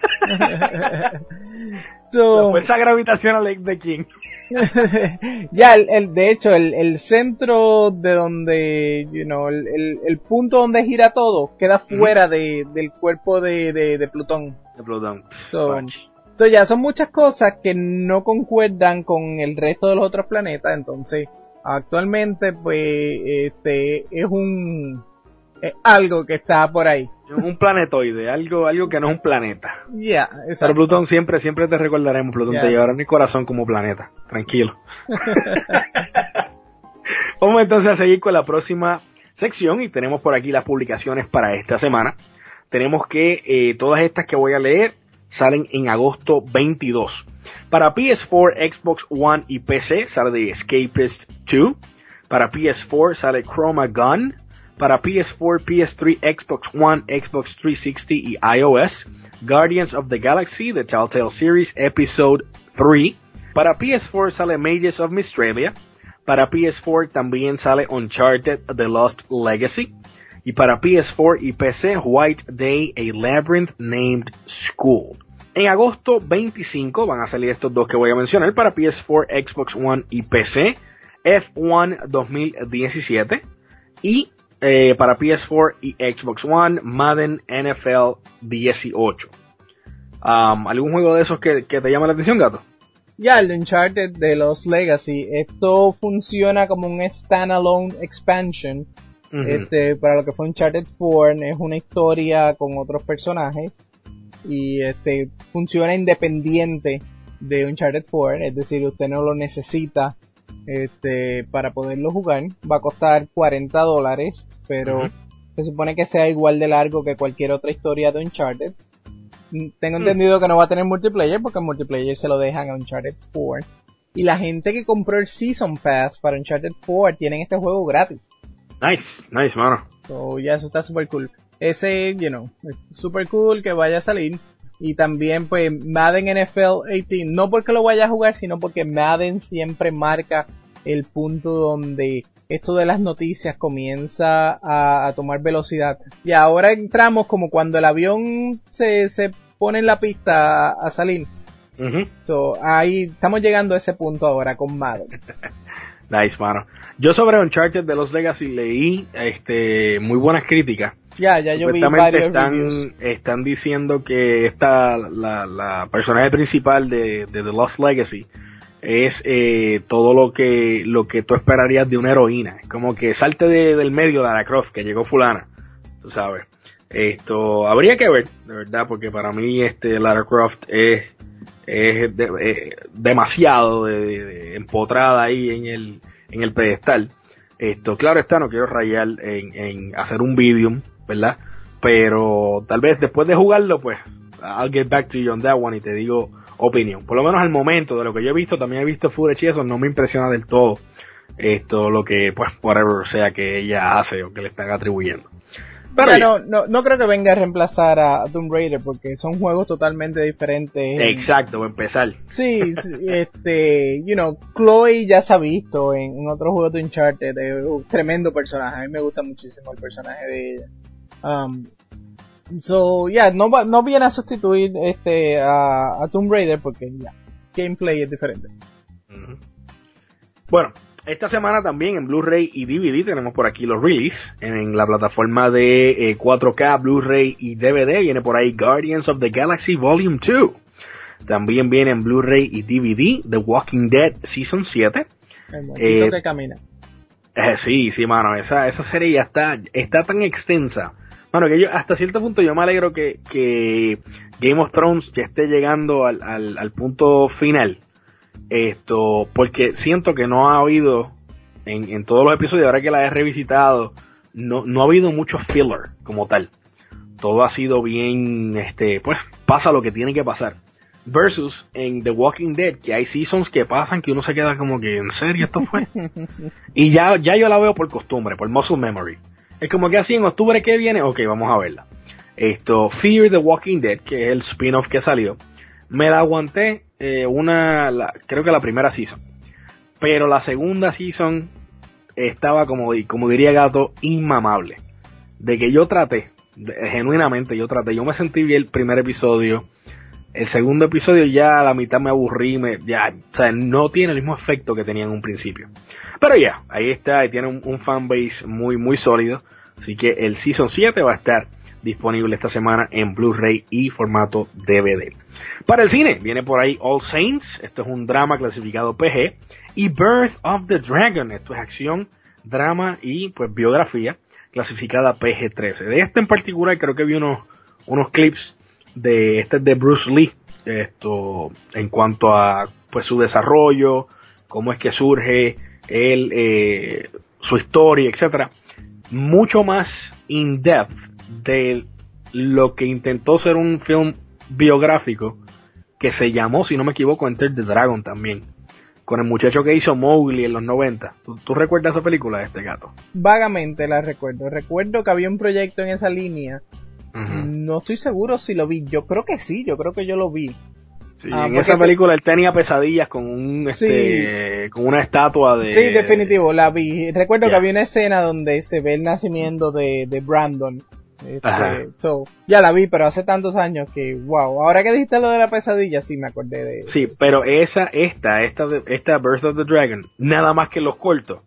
So, la fuerza gravitacional de quién. ya, el, el, de hecho, el, el centro de donde, you know, el, el, el punto donde gira todo queda fuera uh-huh. de, del cuerpo de, de, de Plutón. De Plutón. So, so, ya, son muchas cosas que no concuerdan con el resto de los otros planetas, entonces, actualmente, pues, este, es un, es algo que está por ahí. Un planetoide, algo algo que no es un planeta. Ya, yeah, exacto. Pero Plutón siempre, siempre te recordaremos, Plutón yeah. te llevará en mi corazón como planeta, tranquilo. Vamos entonces a seguir con la próxima sección y tenemos por aquí las publicaciones para esta semana. Tenemos que eh, todas estas que voy a leer salen en agosto veintidós. Para P S cuatro, Xbox One y P C sale The Escapist dos. Para P S cuatro sale Chroma Gun. Para P S cuatro, P S tres, Xbox One, Xbox trescientos sesenta y iOS, Guardians of the Galaxy, The Telltale Series, Episode tres. Para P S cuatro sale Mages of Mystralia. Para P S cuatro también sale Uncharted, The Lost Legacy. Y para P S cuatro y P C, White Day, A Labyrinth Named School. En agosto veinticinco van a salir estos dos que voy a mencionar. Para P S cuatro, Xbox One y P C, F uno dos mil diecisiete. Y Eh, para P S cuatro y Xbox One, Madden N F L dieciocho. Um, ¿Algún juego de esos que, que te llama la atención, Gato? Ya, el Uncharted de Lost Legacy. Esto funciona como un standalone expansion. Uh-huh. Este, para lo que fue Uncharted cuatro, es una historia con otros personajes. Y este, funciona independiente de Uncharted cuatro. Es decir, usted no lo necesita este para poderlo jugar. Va a costar cuarenta dólares, pero uh-huh. se supone que sea igual de largo que cualquier otra historia de Uncharted. Tengo uh-huh. entendido que no va a tener multiplayer, porque el multiplayer se lo dejan a Uncharted cuatro. Y la gente que compró el Season Pass para Uncharted cuatro tienen este juego gratis. Nice, nice, mano. So, ya eso está super cool. Ese, you know, es super cool que vaya a salir. Y también, pues, Madden N F L dieciocho, no porque lo vaya a jugar, sino porque Madden siempre marca el punto donde esto de las noticias comienza a, a tomar velocidad. Y ahora entramos como cuando el avión se, se pone en la pista a, a salir. Uh-huh. So, ahí estamos llegando a ese punto ahora con Madden. Nice, mano. Yo sobre Uncharted de Lost Legacy leí este muy buenas críticas. Ya, ya yo vi varios están, reviews. Están diciendo que esta, la, la personaje principal de, de The Lost Legacy es eh, todo lo que lo que tú esperarías de una heroína. Es como que salte de, del medio de Lara Croft, que llegó fulana, tú sabes. Esto habría que ver, de verdad, porque para mí este Lara Croft es, es de, eh, demasiado de, de, de empotrada ahí en el en el pedestal. Esto, claro está, no quiero rayar en, en hacer un video, ¿verdad? Pero tal vez después de jugarlo, pues, I'll get back to you on that one y te digo opinión. Por lo menos al momento de lo que yo he visto, también he visto footage y eso, no me impresiona del todo esto, lo que, pues, whatever sea que ella hace o que le están atribuyendo. Pero ya, no, no, no creo que venga a reemplazar a Tomb Raider porque son juegos totalmente diferentes. Exacto, va a empezar. Sí, sí, este, you know, Chloe ya se ha visto en, en otros juegos de Uncharted, es un tremendo personaje, a mí me gusta muchísimo el personaje de ella. Um, so, yeah, no va, no viene a sustituir este a, a Tomb Raider porque ya, gameplay es diferente. Uh-huh. Bueno. Esta semana también en Blu-ray y D V D tenemos por aquí los release en la plataforma de eh, cuatro K, Blu-ray y D V D. Viene por ahí Guardians of the Galaxy Volume dos. También viene en Blu-ray y D V D The Walking Dead Season siete. El monstruo eh, que camina. Eh, sí, sí, mano. Esa, esa serie ya está, está tan extensa Bueno, que yo, hasta cierto punto yo me alegro que, que Game of Thrones ya esté llegando al, al, al punto final. Esto, porque siento que no ha habido, en, en todos los episodios, ahora que la he revisitado, no, no ha habido mucho filler como tal. Todo ha sido bien, este, pues, pasa lo que tiene que pasar. Versus en The Walking Dead, que hay seasons que pasan que uno se queda como que, ¿en serio esto fue? Y ya, ya yo la veo por costumbre, por muscle memory. Es como que así en octubre que viene, ok, vamos a verla. Esto, Fear the Walking Dead, que es el spin-off que salió, me la aguanté eh, una, la, creo que la primera season. Pero la segunda season estaba, como, como diría Gato, inmamable. De que yo traté, de, genuinamente yo traté, yo me sentí bien el primer episodio. El segundo episodio ya a la mitad me aburrí, me, ya, o sea, no tiene el mismo efecto que tenía en un principio. Pero ya, ahí está, y tiene un, un fanbase muy, muy sólido. Así que el Season siete va a estar disponible esta semana en Blu-ray y formato D V D. Para el cine, viene por ahí All Saints, esto es un drama clasificado P G, y Birth of the Dragon, esto es acción, drama y pues biografía, clasificada P G trece. De este en particular creo que vi unos, unos clips de este de Bruce Lee, esto en cuanto a pues su desarrollo, cómo es que surge él, eh, su historia, etcétera. Mucho más in depth de lo que intentó ser un film biográfico que se llamó, si no me equivoco, Enter the Dragon también, con el muchacho que hizo Mowgli en los noventa. ¿Tú, tú recuerdas esa película de este gato? Vagamente la recuerdo. Recuerdo que había un proyecto en esa línea. Uh-huh. No estoy seguro si lo vi. Yo creo que sí, yo creo que yo lo vi. Sí, ah, en esa película él tenía pesadillas con un este sí. con una estatua de... Sí, definitivo, la vi. Recuerdo yeah. que había una escena donde se ve el nacimiento de, de Brandon. Este, so, ya la vi, pero hace tantos años que, wow, ahora que dijiste lo de la pesadilla, sí me acordé de... Sí, pero esa, esta, esta, esta Birth of the Dragon, nada más que los cortos,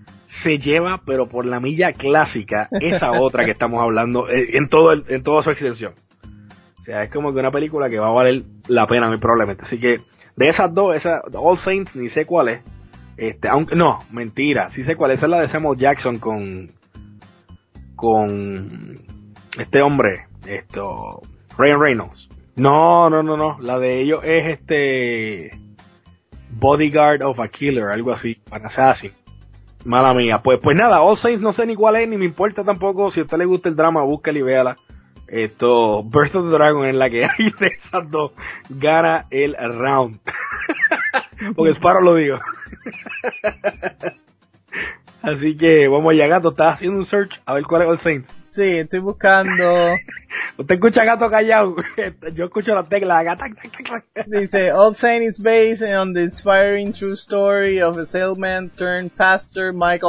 se lleva, pero por la milla clásica, esa otra que estamos hablando, en todo el, en toda su extensión. O sea, es como que una película que va a valer la pena muy probablemente. Así que, de esas dos, esa All Saints, ni sé cuál es. Este, aunque, no, mentira, sí sé cuál es. Esa es la de Samuel Jackson con, con este hombre, esto, Ryan Reynolds. No, no, no, no, la de ellos es este, Bodyguard of a Killer, algo así, para ser así. Mala mía, pues, pues nada, All Saints no sé ni cuál es, ni me importa tampoco. Si a usted le gusta el drama, búsquela y véala. Esto, Birth of the Dragon, en la que hay de esas dos, gana el round. Porque Sparrow lo digo. Así que vamos allá, Gato, estás haciendo un search a ver cuál es All Saints. Sí, estoy buscando. Usted escucha a Gato callado. Yo escucho la tecla. Gata. Dice, All Saints is based on the inspiring true story of a salesman turned pastor Michael.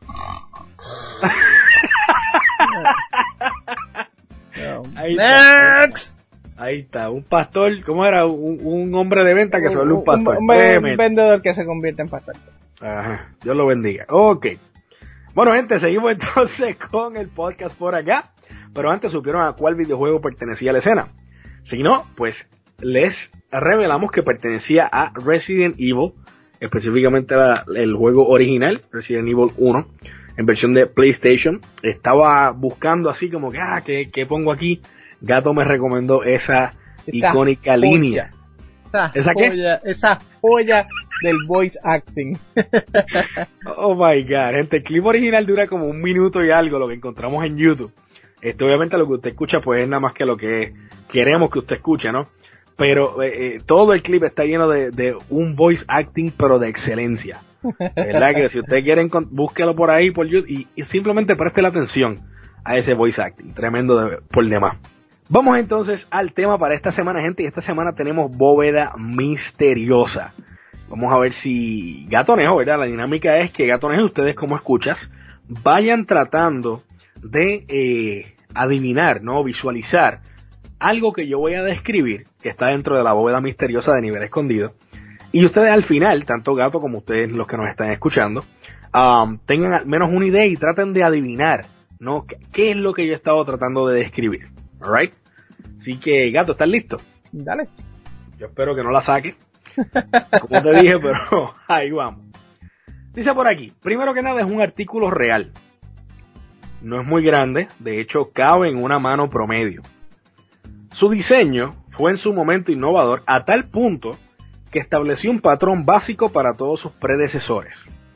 No. Ahí Next. Está. Ahí está, un pastor, ¿cómo era? Un, un hombre de venta que se vuelve un pastor. Un, un, un vendedor que se convierte en pastor. Ajá, Dios lo bendiga. Ok. Bueno, gente, seguimos entonces con el podcast por acá. Pero antes supieron a cuál videojuego pertenecía a la escena. Si no, pues les revelamos que pertenecía a Resident Evil, específicamente la, el juego original, Resident Evil uno, en versión de PlayStation. Estaba buscando así como que, ah, ¿qué, qué pongo aquí? Gato me recomendó esa, esa icónica joya. línea. Esa, ¿Esa joya, qué? Esa joya del voice acting. Oh my god, gente, el clip original dura como un minuto y algo, lo que encontramos en YouTube. Esto obviamente lo que usted escucha pues es nada más que lo que queremos que usted escuche, ¿no? Pero eh, todo el clip está lleno de, de un voice acting, pero de excelencia. ¿Verdad? Que si usted quiere, búsquelo por ahí, por YouTube, y, y simplemente preste la atención a ese voice acting. Tremendo de, por demás. Vamos entonces al tema para esta semana, gente, y esta semana tenemos Bóveda Misteriosa. Vamos a ver si Gatonejo, ¿verdad? La dinámica es que Gatonejo, ustedes como escuchas, vayan tratando de eh, adivinar, ¿no? Visualizar algo que yo voy a describir, que está dentro de la bóveda misteriosa de Nivel Escondido. Y ustedes al final, tanto Gato como ustedes los que nos están escuchando, um, tengan al menos una idea y traten de adivinar, ¿no? ¿Qué, qué es lo que yo he estado tratando de describir? Alright. Así que, Gato, ¿estás listo? Dale. Yo espero que no la saques, como te dije, pero ahí vamos. Dice por aquí, primero que nada es un artículo real. no es muy grande, de hecho cabe en una mano promedio. Su diseño fue en su momento innovador a tal punto que estableció un patrón básico para todos sus predecesores.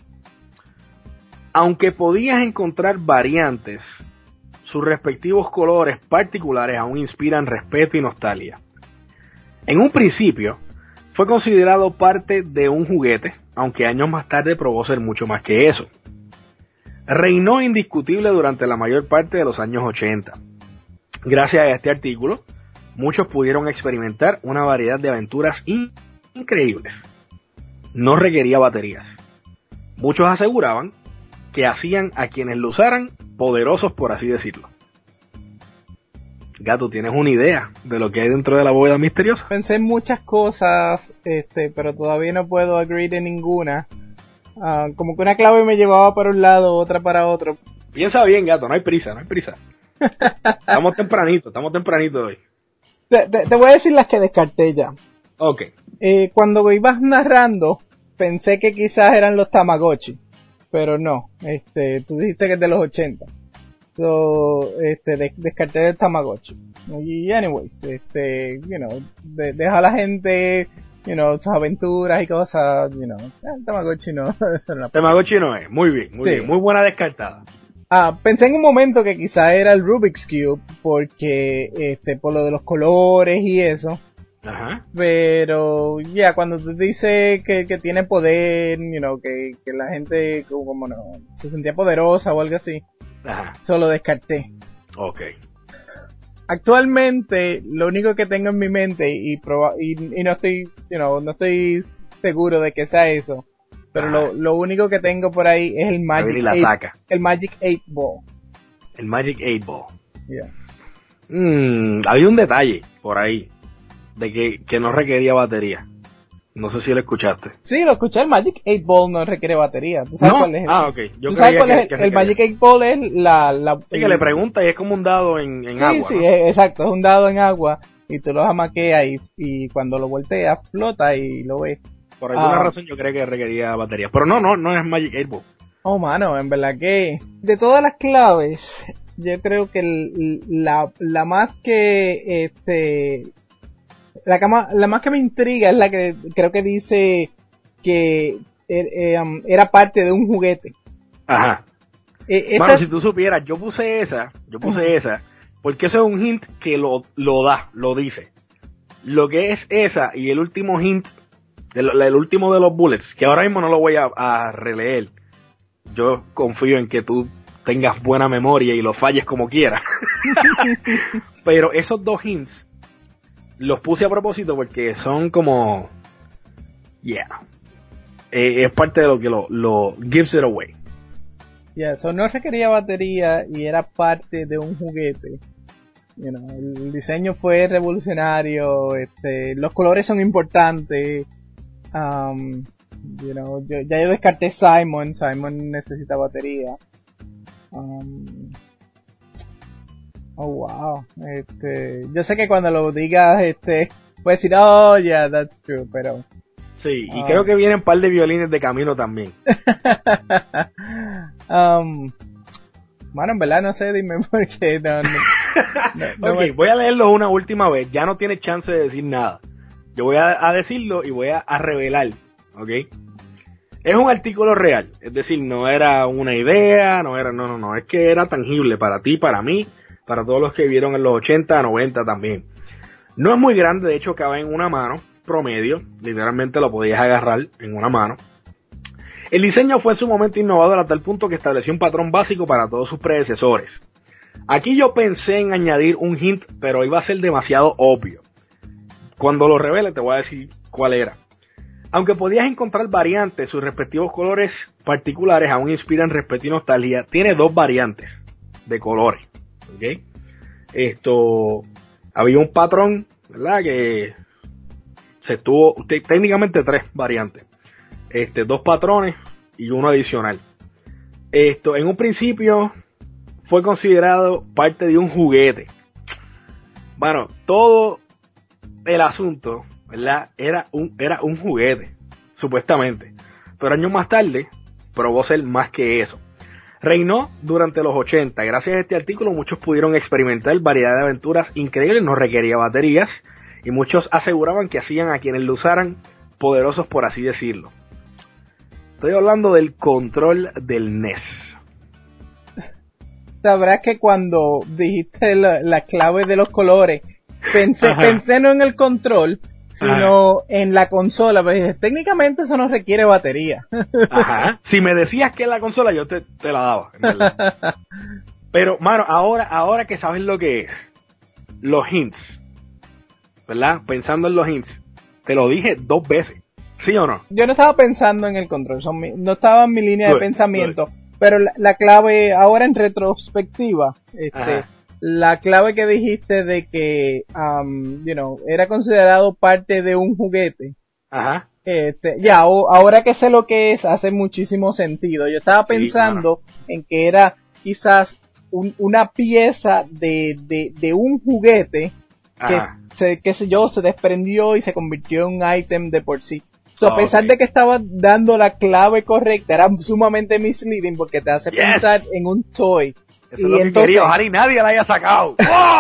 Aunque podías encontrar variantes, sus respectivos colores particulares aún inspiran respeto y nostalgia. En un principio, fue considerado parte de un juguete, aunque años más tarde probó ser mucho más que eso. Reinó indiscutible durante la mayor parte de los años ochenta. Gracias a este artículo, muchos pudieron experimentar una variedad de aventuras in- increíbles. No requería baterías. Muchos aseguraban que hacían a quienes lo usaran poderosos, por así decirlo. Gato, ¿tienes una idea de lo que hay dentro de la bóveda misteriosa? Pensé en muchas cosas, este, pero todavía no puedo agree de ninguna. Uh, como que una clave me llevaba para un lado, otra para otro. Piensa bien, gato, no hay prisa, no hay prisa. Estamos tempranito, estamos tempranito hoy. Te, te, te voy a decir las que descarté ya. Ok. Eh, cuando ibas narrando, pensé que quizás eran los Tamagotchi, pero no. Este, tú dijiste que es de los ochenta. So, este, de, descarté el Tamagotchi. Y anyways, este, you know, de, deja a la gente, you know, sus aventuras y cosas, you know, el Tamagotchi no. Eso no Tamagotchi no es, muy bien, muy sí. bien, muy buena descartada. Ah, pensé en un momento que quizá era el Rubik's Cube, porque, este, por lo de los colores y eso. Ajá. Pero, ya, yeah, cuando tú dices que, que tiene poder, you know, que, que la gente, como no, se sentía poderosa o algo así. Ajá. Solo descarté. Ok. Actualmente, lo único que tengo en mi mente, y, proba- y, y no estoy, you know, no estoy seguro de que sea eso, pero lo, lo único que tengo por ahí es el Magic la eight, saca. el Magic eight Ball. El Magic eight Ball. Yeah. Mm, había un detalle por ahí de que, que no requería batería. No sé si lo escuchaste. Sí, lo escuché, el Magic eight Ball no requiere batería. ¿Tú sabes ¿No? cuál es? Ah, ok. Yo ¿Tú sabes creía cuál que- es? que El, el requería. Magic eight Ball es la... la Sí, que le pregunta y es como un dado en, en sí, agua. sí, ¿no? es- exacto, es un dado en agua y tú lo jamaqueas y, y cuando lo volteas flota y lo ves. Por alguna Ah. razón yo creo que requería batería. Pero no, no, no es Magic eight Ball. Oh, mano, en verdad que de todas las claves, yo creo que el- la, la más que, este, la, cama, la más que me intriga es la que creo que dice que er- eh, um, era parte de un juguete. Ajá. Eh, esa Bueno, es- si tú supieras, yo puse esa, yo puse esa, porque eso es un hint que lo, lo da, lo dice. Lo que es esa y el último hint, el, el último de los bullets, que ahora mismo no lo voy a, a releer. Yo confío en que tú tengas buena memoria y lo falles como quieras. Pero esos dos hints los puse a propósito porque son como, yeah, eh, es parte de lo que lo, lo gives it away. Ya, eso no requería batería y era parte de un juguete. You know, el diseño fue revolucionario, este, los colores son importantes. Um, you know, yo, ya yo descarté Simon, Simon necesita batería. Um, oh wow, este, yo sé que cuando lo digas, este, voy a decir, oh yeah, that's true, pero Sí, y Ah. creo que vienen un par de violines de camino también. um, Mano, en verdad no sé, dime por qué no, no, no, no Ok, me- voy a leerlo una última vez, ya no tienes chance de decir nada. Yo voy a, a decirlo y voy a, a revelar, ¿ok? Es un artículo real, es decir, no era una idea, no era, no, no, no, es que era tangible para ti, para mí, para todos los que vieron en los ochenta, noventa también. No es muy grande, de hecho cabe en una mano, promedio, literalmente lo podías agarrar en una mano. El diseño fue en su momento innovador a tal punto que estableció un patrón básico para todos sus predecesores. Aquí yo pensé en añadir un hint, pero iba a ser demasiado obvio. Cuando lo revele te voy a decir cuál era. Aunque podías encontrar variantes, sus respectivos colores particulares aún inspiran respeto y nostalgia. Tiene dos variantes de colores, ¿ok? Esto, había un patrón, ¿verdad? Que se estuvo, te- técnicamente tres variantes. Este, dos patrones y uno adicional. Esto, en un principio, fue considerado parte de un juguete. Bueno, todo el asunto, ¿verdad? Era un, era un juguete, supuestamente. Pero años más tarde, probó ser más que eso. Reinó durante los ochenta. Gracias a este artículo muchos pudieron experimentar variedad de aventuras increíbles, no requería baterías y muchos aseguraban que hacían a quienes lo usaran poderosos, por así decirlo. Estoy hablando del control del N E S. Sabrás que cuando dijiste la, la clave de los colores, pensé, pensé no en el control, sino Ajá. en la consola, pero dije, técnicamente eso no requiere batería. Ajá. Si me decías que es la consola, yo te, te la daba, en verdad. Pero, mano, ahora, ahora que sabes lo que es, los hints, ¿verdad? Pensando en los hints, te lo dije dos veces, ¿sí o no? Yo no estaba pensando en el control, son mi, no estaba en mi línea good, de pensamiento, good. Pero la, la clave, ahora en retrospectiva, este... la clave que dijiste de que, um, you know, era considerado parte de un juguete. Ajá. Este, ya, o, ahora que sé lo que es, hace muchísimo sentido. Yo estaba pensando sí, claro. en que era quizás un, una pieza de, de, de un juguete Ajá. que se, qué sé yo, se desprendió y se convirtió en un ítem de por sí. So, a pesar okay. de que estaba dando la clave correcta, era sumamente misleading porque te hace yes. pensar en un toy. Eso y es lo entonces, que quería, ojalá y nadie la haya sacado.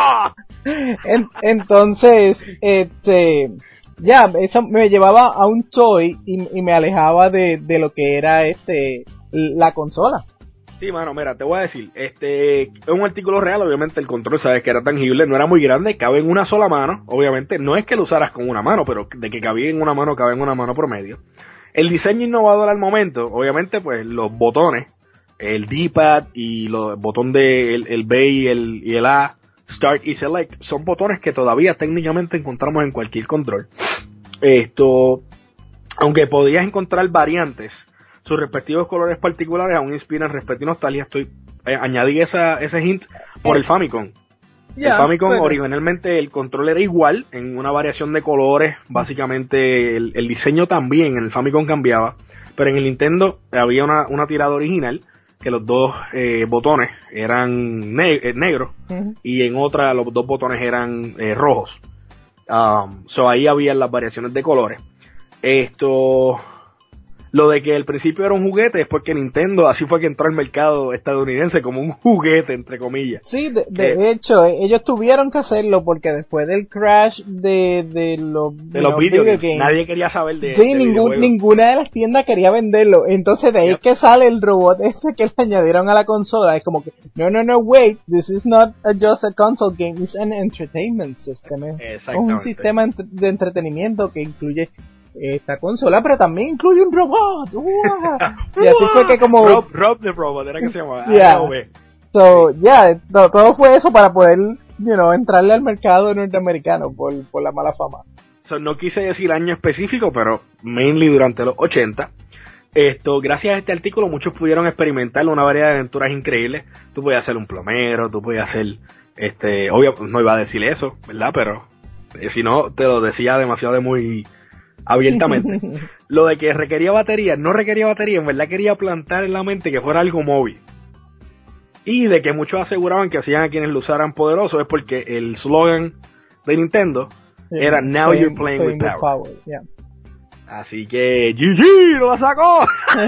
en, entonces, este, ya, eso me llevaba a un toy y, y me alejaba de, de lo que era este, la consola. Sí, mano, mira, te voy a decir, este, es un artículo real, obviamente el control, sabes que era tangible, no era muy grande, cabe en una sola mano, obviamente, no es que lo usaras con una mano, pero de que cabía en una mano, cabe en una mano promedio. El diseño innovador al momento, obviamente, pues, los botones, el D-pad y los botón de el, el B y el, y el A, Start y Select, son botones que todavía técnicamente encontramos en cualquier control. Esto, aunque podías encontrar variantes, sus respectivos colores particulares aún inspiran respeto y nostalgia. Estoy, eh, añadí esa, ese hint por el Famicom. Yeah, el Famicom, pero... originalmente el control era igual, en una variación de colores, básicamente el, el diseño también en el Famicom cambiaba, pero en el Nintendo había una, una tirada original, que los dos eh, botones eran ne- eh, negros uh-huh. y en otra los dos botones eran eh, rojos. Um, so ahí había las variaciones de colores. Esto, lo de que al principio era un juguete es porque Nintendo así fue que entró al mercado estadounidense como un juguete, entre comillas. Sí, de, de que, hecho, ellos tuvieron que hacerlo porque después del crash de, de los, de los video games, games, nadie quería saber de Sí, de ningún, ninguna de las tiendas quería venderlo. Entonces de ahí yep. que sale el robot ese que le añadieron a la consola. Es como que, no, no, no, wait, this is not a just a console game, it's an entertainment system. Es un sistema de entretenimiento que incluye esta consola, pero también incluye un robot. Y así fue que como Rob, Rob the Robot era que se llamaba. Yeah. So, ya, yeah, no, todo fue eso para poder, you know, entrarle al mercado norteamericano por, por la mala fama. So, no quise decir año específico, pero mainly durante los ochenta. Esto, gracias a este artículo, muchos pudieron experimentar una variedad de aventuras increíbles. Tú podías ser un plomero, tú podías ser, este, obvio, no iba a decir eso, ¿verdad? Pero, eh, si no, te lo decía demasiado de muy abiertamente. Lo de que requería batería, no requería batería, en verdad quería plantar en la mente que fuera algo móvil. Y de que muchos aseguraban que hacían a quienes lo usaran poderoso es porque el slogan de Nintendo yeah, era Now playing, you're playing, playing with power. With power yeah. Así que G G lo sacó.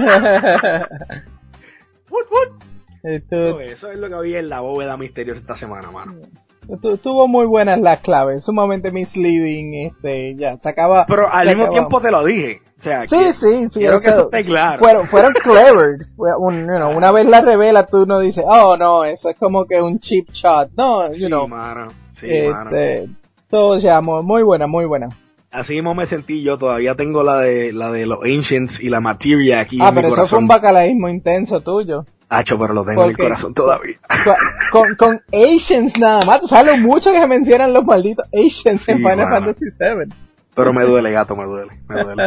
what, what? Esto... Eso es lo que había en la bóveda misteriosa esta semana, mano. Estuvo muy buenas las claves, sumamente misleading, este, ya, sacaba... Pero al mismo acababa. tiempo te lo dije, o sea, sí, que, sí, sí, quiero que eso esté claro. Fueron, fueron clever, un, you know, una vez la revela tú no dices, oh no, eso es como que un cheap shot, no, you sí, know. Mano, sí, este, mano. Todo ya, muy buena, muy buena. Así mismo me sentí yo, todavía tengo la de, la de los Ancients y la Materia aquí ah, en mi corazón. Ah, pero eso fue un bacalaísmo intenso tuyo. Hacho, pero lo tengo Porque, en el corazón todavía. Con, con Asians nada más, tú sabes lo mucho que se mencionan los malditos Asians sí, en Final mano. Fantasy siete. Pero me duele, gato, me duele, me duele.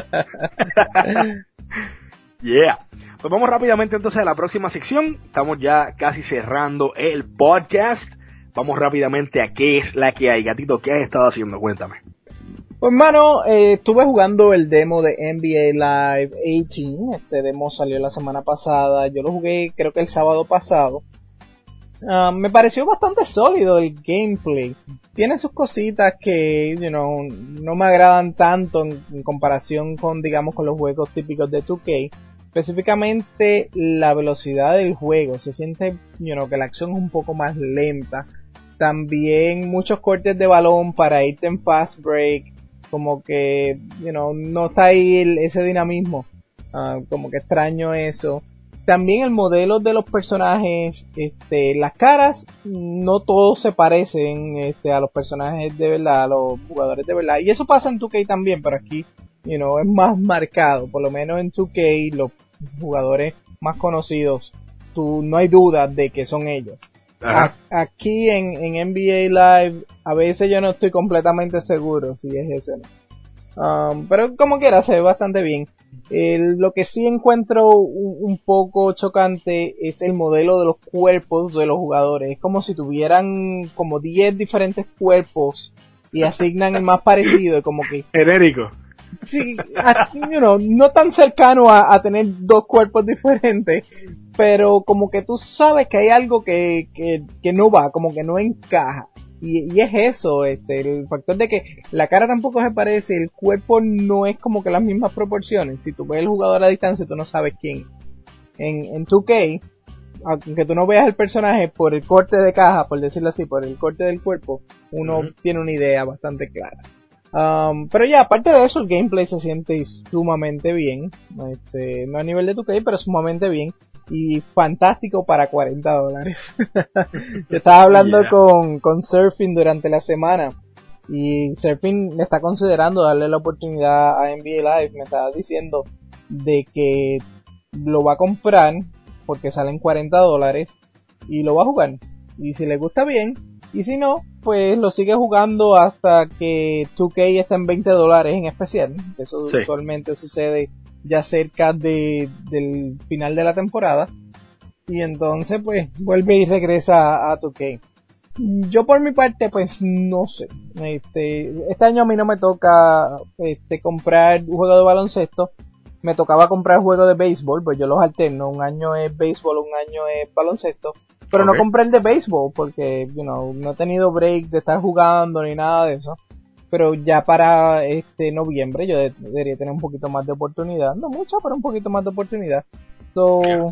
Yeah. Pues vamos rápidamente entonces a la próxima sección. Estamos ya casi cerrando el podcast. Vamos rápidamente a qué es la que hay. Gatito, ¿qué has estado haciendo? Cuéntame. Pues mano, eh, estuve jugando el demo de N B A Live dieciocho, este demo salió la semana pasada, yo lo jugué creo que el sábado pasado. Uh, me pareció bastante sólido el gameplay, tiene sus cositas que, you know, no me agradan tanto en, en comparación con, digamos, con los juegos típicos de dos K, específicamente la velocidad del juego. Se siente, you know, que la acción es un poco más lenta. También muchos cortes de balón para irte en fast break, como que, you know, no está ahí el, ese dinamismo, uh, como que extraño eso. También el modelo de los personajes, este, las caras, no todos se parecen, este, a los personajes de verdad, a los jugadores de verdad, y eso pasa en dos K también, pero aquí, you know, es más marcado. Por lo menos en dos K, los jugadores más conocidos, tú, no hay duda de que son ellos. A, aquí en, en N B A Live, a veces yo no estoy completamente seguro si es ese o no. Um, pero como quiera, se ve bastante bien. El, lo que sí encuentro un, un poco chocante es el modelo de los cuerpos de los jugadores. Es como si tuvieran como diez diferentes cuerpos y asignan el más parecido, como que... genérico. Sí, a, you know, no tan cercano a, a tener dos cuerpos diferentes, pero como que tú sabes que hay algo que, que, que no va, como que no encaja. Y, y es eso, este, el factor de que la cara tampoco se parece, el cuerpo no es como que las mismas proporciones. Si tú ves el jugador a distancia, tú no sabes quién. En, en dos K, aunque tú no veas el personaje por el corte de caja, por decirlo así, por el corte del cuerpo, uno uh-huh. tiene una idea bastante clara. Um, pero ya, aparte de eso, el gameplay se siente sumamente bien, este, no a nivel de dos K, pero sumamente bien. Y fantástico para cuarenta dólares. Yo estaba hablando yeah. con, con Surfing durante la semana. Y Surfing le está considerando darle la oportunidad a N B A Live. Me estaba diciendo de que lo va a comprar porque salen cuarenta dólares. Y lo va a jugar. Y si le gusta bien. Y si no, pues lo sigue jugando hasta que dos K está en veinte dólares en especial. Eso sí. Usualmente sucede ya cerca de del final de la temporada, y entonces pues vuelve y regresa a dos K. Yo por mi parte pues no sé, este este año a mí no me toca este comprar un juego de baloncesto, me tocaba comprar juegos de béisbol, pues yo los alterno, un año es béisbol, un año es baloncesto, pero okay. no compré el de béisbol porque, you know, no he tenido break de estar jugando ni nada de eso. Pero ya para este noviembre yo de- debería tener un poquito más de oportunidad. No mucho, pero un poquito más de oportunidad. So, yeah.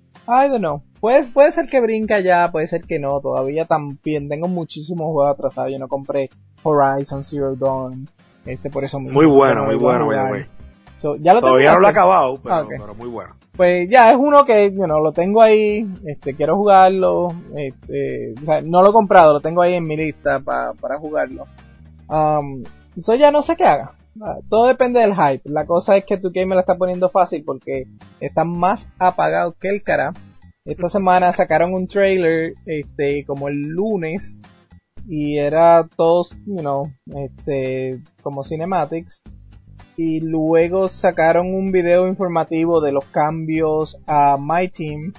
I don't know. Puede, puede ser que brinca ya, puede ser que no. Todavía también tengo muchísimos juegos atrasados. Yo no compré Horizon Zero Dawn. Este, por eso muy bueno, muy bueno, muy bueno. So, ya lo Todavía no lo he acabado, pero, ah, okay. pero muy bueno. Pues ya es uno que, you know, lo tengo ahí, este, quiero jugarlo, este, o sea, no lo he comprado, lo tengo ahí en mi lista pa, para jugarlo. Um, eso ya no sé qué haga. Todo depende del hype. La cosa es que dos K me la está poniendo fácil porque está más apagado que el cara. Esta semana sacaron un trailer, este, como el lunes, y era todos, you know, este, como cinematics. Y luego sacaron un video informativo de los cambios a My Team.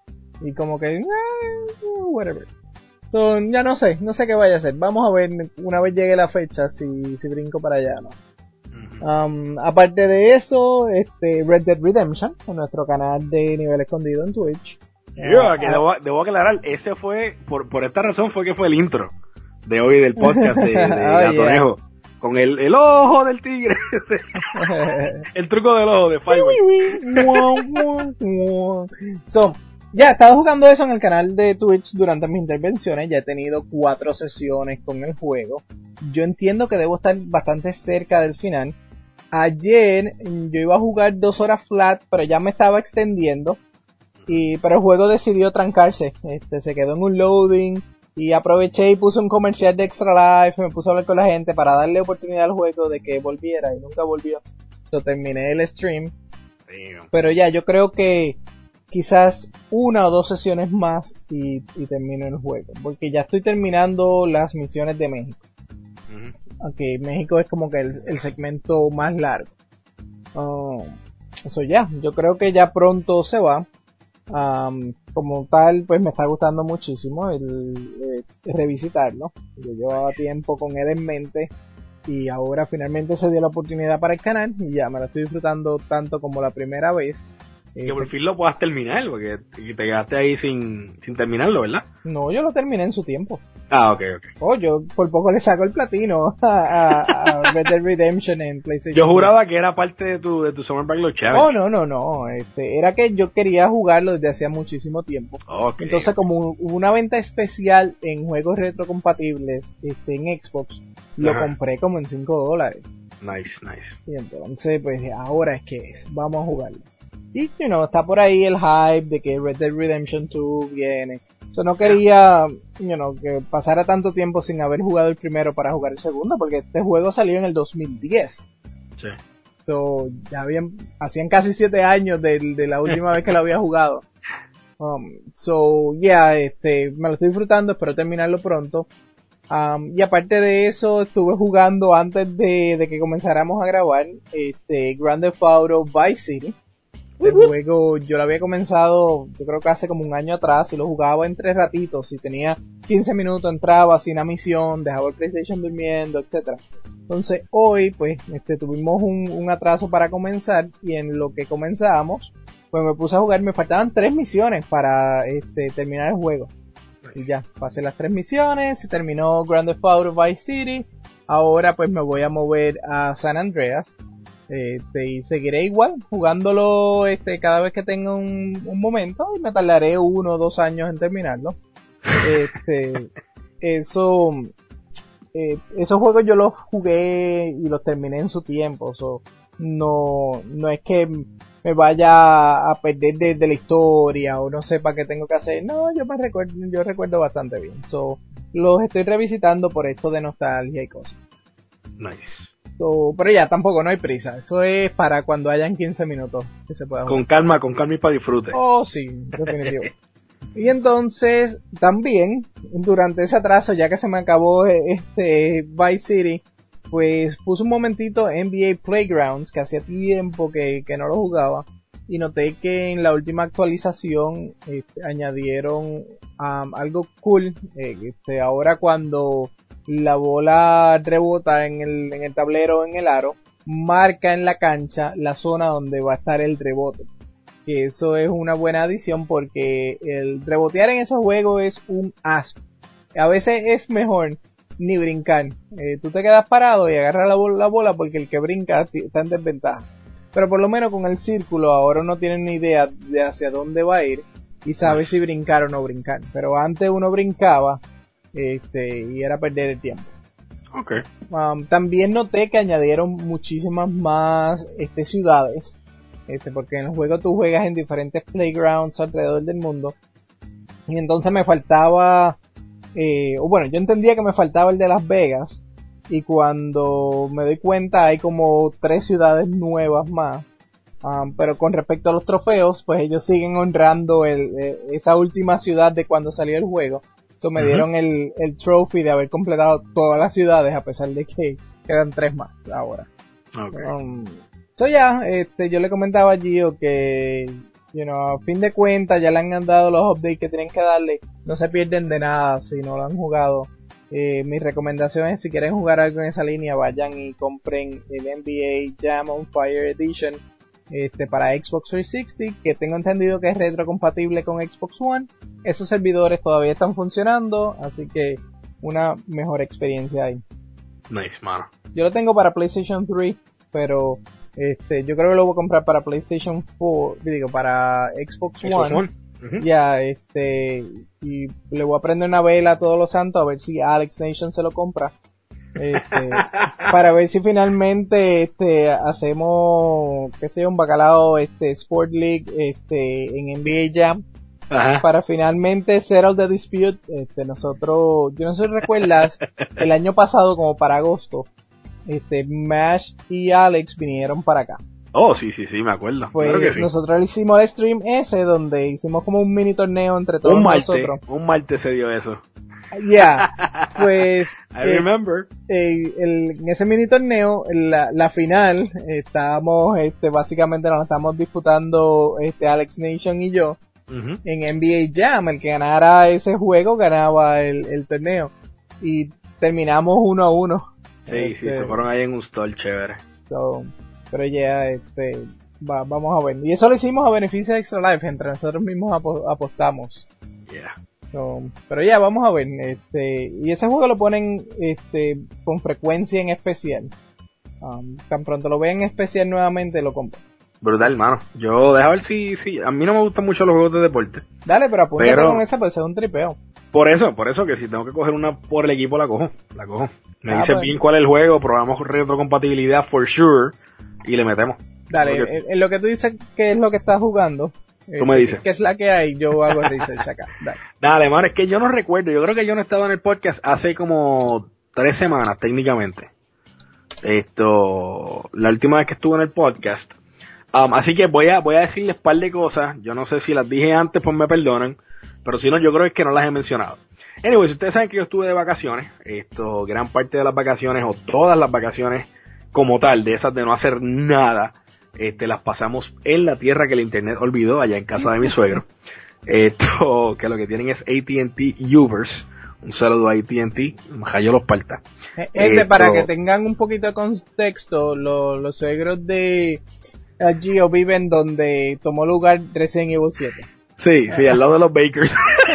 Y como que, eh, whatever. So, ya no sé, no sé qué vaya a hacer. Vamos a ver una vez llegue la fecha si, si brinco para allá, ¿no? Uh-huh. Um, aparte de eso, este Red Dead Redemption, en nuestro canal de Nivel Escondido en Twitch. Yo, uh, que uh, debo, debo aclarar, ese fue, por, por esta razón fue que fue el intro de hoy del podcast de, de oh, Gatonejo. Yeah. Con el, el ojo del tigre. El truco del ojo de Fireway. So, ya, he estado jugando eso en el canal de Twitch durante mis intervenciones. Ya he tenido cuatro sesiones con el juego. Yo entiendo que debo estar bastante cerca del final. Ayer yo iba a jugar dos horas flat, pero ya me estaba extendiendo. Y, pero el juego decidió trancarse. Este, se quedó en un loading. Y aproveché y puse un comercial de Extra Life. Me puse a hablar con la gente para darle oportunidad al juego de que volviera. Y nunca volvió. Yo terminé el stream. Damn. Pero ya, yo creo que quizás una o dos sesiones más y, y termino el juego. Porque ya estoy terminando las misiones de México. Uh-huh. Aunque México es como que el, el segmento más largo. Uh, eso ya, yo creo que ya pronto se va. Um, como tal, pues me está gustando muchísimo el, el, el revisitarlo. Yo llevaba tiempo con él en mente. Y ahora finalmente se dio la oportunidad para el canal. Y ya me lo estoy disfrutando tanto como la primera vez. Que por fin lo puedas terminar, porque te quedaste ahí sin, sin terminarlo, ¿verdad? No, yo lo terminé en su tiempo. Ah, ok, ok. Oh, yo por poco le saco el platino a, a, a Red Dead Redemption en PlayStation. Yo juraba que era parte de tu, de tu Summer Backlog Challenge. Oh, no, no, no. Este, era que yo quería jugarlo desde hacía muchísimo tiempo. Okay, Entonces, okay. como hubo una venta especial en juegos retrocompatibles este, en Xbox, lo Ajá. compré como en cinco dólares. Nice, nice. Y entonces, pues, ahora es que es. Vamos a jugarlo. Y, you know, está por ahí el hype de que Red Dead Redemption dos viene. Yo no quería, you know, que pasara tanto tiempo sin haber jugado el primero para jugar el segundo, porque este juego salió en el dos mil diez. Sí. So, ya habían, hacían casi siete años de, de la última vez que lo había jugado. Um, so, yeah, este, me lo estoy disfrutando, espero terminarlo pronto. Um, y aparte de eso, estuve jugando antes de, de que comenzáramos a grabar, este, Grand Theft Auto Vice City. El juego yo lo había comenzado, yo creo que hace como un año atrás, y lo jugaba en tres ratitos, y tenía quince minutos, entraba, hacía una misión, dejaba el PlayStation durmiendo, etcétera. Entonces hoy, pues, este, tuvimos un, un atraso para comenzar, y en lo que comenzamos, pues me puse a jugar, me faltaban tres misiones para, este, terminar el juego. Y ya, pasé las tres misiones, se terminó Grand Theft Auto Vice City, ahora pues me voy a mover a San Andreas. Este, y seguiré igual, jugándolo este, cada vez que tenga un, un momento, y me tardaré uno o dos años en terminarlo. Este, eso, eh, esos juegos yo los jugué y los terminé en su tiempo, so, no, no es que me vaya a perder de, de la historia o no sepa qué tengo que hacer, no, yo me recuerdo, yo recuerdo bastante bien, so, los estoy revisitando por esto de nostalgia y cosas. Nice. So, pero ya tampoco, no hay prisa. Eso es para cuando hayan quince minutos que se pueda jugar. Con calma, con calma y para disfrute. Oh, sí, definitivo. Y entonces, también, durante ese atraso, ya que se me acabó este Vice City, pues puse un momentito N B A Playgrounds, que hacía tiempo que, que no lo jugaba, y noté que en la última actualización este, añadieron um, algo cool. Eh, este, ahora cuando la bola rebota en el, en el tablero, en el aro, marca en la cancha la zona donde va a estar el rebote. Que eso es una buena adición porque el rebotear en esos juegos es un asco. A veces es mejor ni brincar. Eh, tú te quedas parado y agarras la bola, la bola porque el que brinca está en desventaja. Pero por lo menos con el círculo ahora no tienen ni idea de hacia dónde va a ir y sabe si brincar o no brincar. Pero antes uno brincaba este y era perder el tiempo. Okay. Um, también noté que añadieron muchísimas más este, ciudades, este, porque en el juego tú juegas en diferentes playgrounds alrededor del mundo, y entonces me faltaba, eh, o bueno, yo entendía que me faltaba el de Las Vegas, y cuando me doy cuenta hay como tres ciudades nuevas más, um, pero con respecto a los trofeos, pues ellos siguen honrando el, eh, esa última ciudad de cuando salió el juego. So me uh-huh. dieron el, el trophy de haber completado todas las ciudades, a pesar de que quedan tres más ahora. Okay. Um, so ya, este, yo le comentaba a Gio que, you know, a fin de cuentas ya le han dado los updates que tienen que darle. No se pierden de nada si no lo han jugado. Eh, mis recomendaciones, si quieren jugar algo en esa línea, vayan y compren el N B A Jam on Fire Edition. Este, para Xbox trescientos sesenta, que tengo entendido que es retrocompatible con Xbox One. Esos servidores todavía están funcionando, así que una mejor experiencia ahí. Nice, mano. Yo lo tengo para PlayStation tres, pero este, yo creo que lo voy a comprar para PlayStation cuatro, digo, para Xbox, Xbox One. One. Uh-huh. Ya, este, y le voy a prender una vela a todos los santos a ver si Alex Nation se lo compra. Este, para ver si finalmente este hacemos, qué sé yo, un bacalao este Sport League este en N B A Jam. Ajá. Para finalmente settle the dispute. Este, nosotros, yo no sé si recuerdas, el año pasado como para agosto, este Mash y Alex vinieron para acá. Oh, sí, sí, sí, me acuerdo. Pues claro que sí. Nosotros hicimos el stream ese donde hicimos como un mini torneo entre todos un martes, nosotros. Un martes se dio eso. Ya, yeah, pues I eh, remember. Eh, el, en ese mini torneo, la, la final, eh, estábamos, este, básicamente nos estamos disputando, este, Alex Nation y yo, uh-huh. en N B A Jam. El que ganara ese juego ganaba el, el torneo, y terminamos uno a uno. Sí, este, sí, se fueron ahí en un stall chévere. So, pero ya, yeah, este, va, vamos a ver. Y eso lo hicimos a beneficio de Extra Life, entre nosotros mismos apo- apostamos. Yeah. So, pero ya, vamos a ver. Este, y ese juego lo ponen este con frecuencia en especial. Um, tan pronto lo vean en especial nuevamente, lo compro. Brutal, hermano. Yo, deja ver si, si, a mí no me gustan mucho los juegos de deporte. Dale, pero apúntate pero, con esa, pues es un tripeo. Por eso, por eso que si tengo que coger una por el equipo, la cojo, la cojo. Me ah, dice pues. bien cuál es el juego, probamos retrocompatibilidad for sure, y le metemos. Dale, en, sí. en lo que tú dices que es lo que estás jugando. Tú me dices. Que es la que hay, yo hago research acá. Dale. Dale, mano, es que yo no recuerdo, yo creo que yo no estaba en el podcast hace como tres semanas, técnicamente. Esto, la última vez que estuve en el podcast. Um, así que voy a, voy a decirles un par de cosas. Yo no sé si las dije antes, pues me perdonan. Pero si no, yo creo que es que no las he mencionado. Anyway, si ustedes saben que yo estuve de vacaciones, esto, gran parte de las vacaciones, o todas las vacaciones como tal, de esas de no hacer nada, este, las pasamos en la tierra que el internet olvidó, allá en casa de mi suegro. Esto, que lo que tienen es A T and T Uverse. Un saludo a A T and T, yo los parta. Gente, para que tengan un poquito de contexto, lo, los suegros de Gio viven donde tomó lugar Resident Evil siete. Sí, sí, al lado de los Bakers.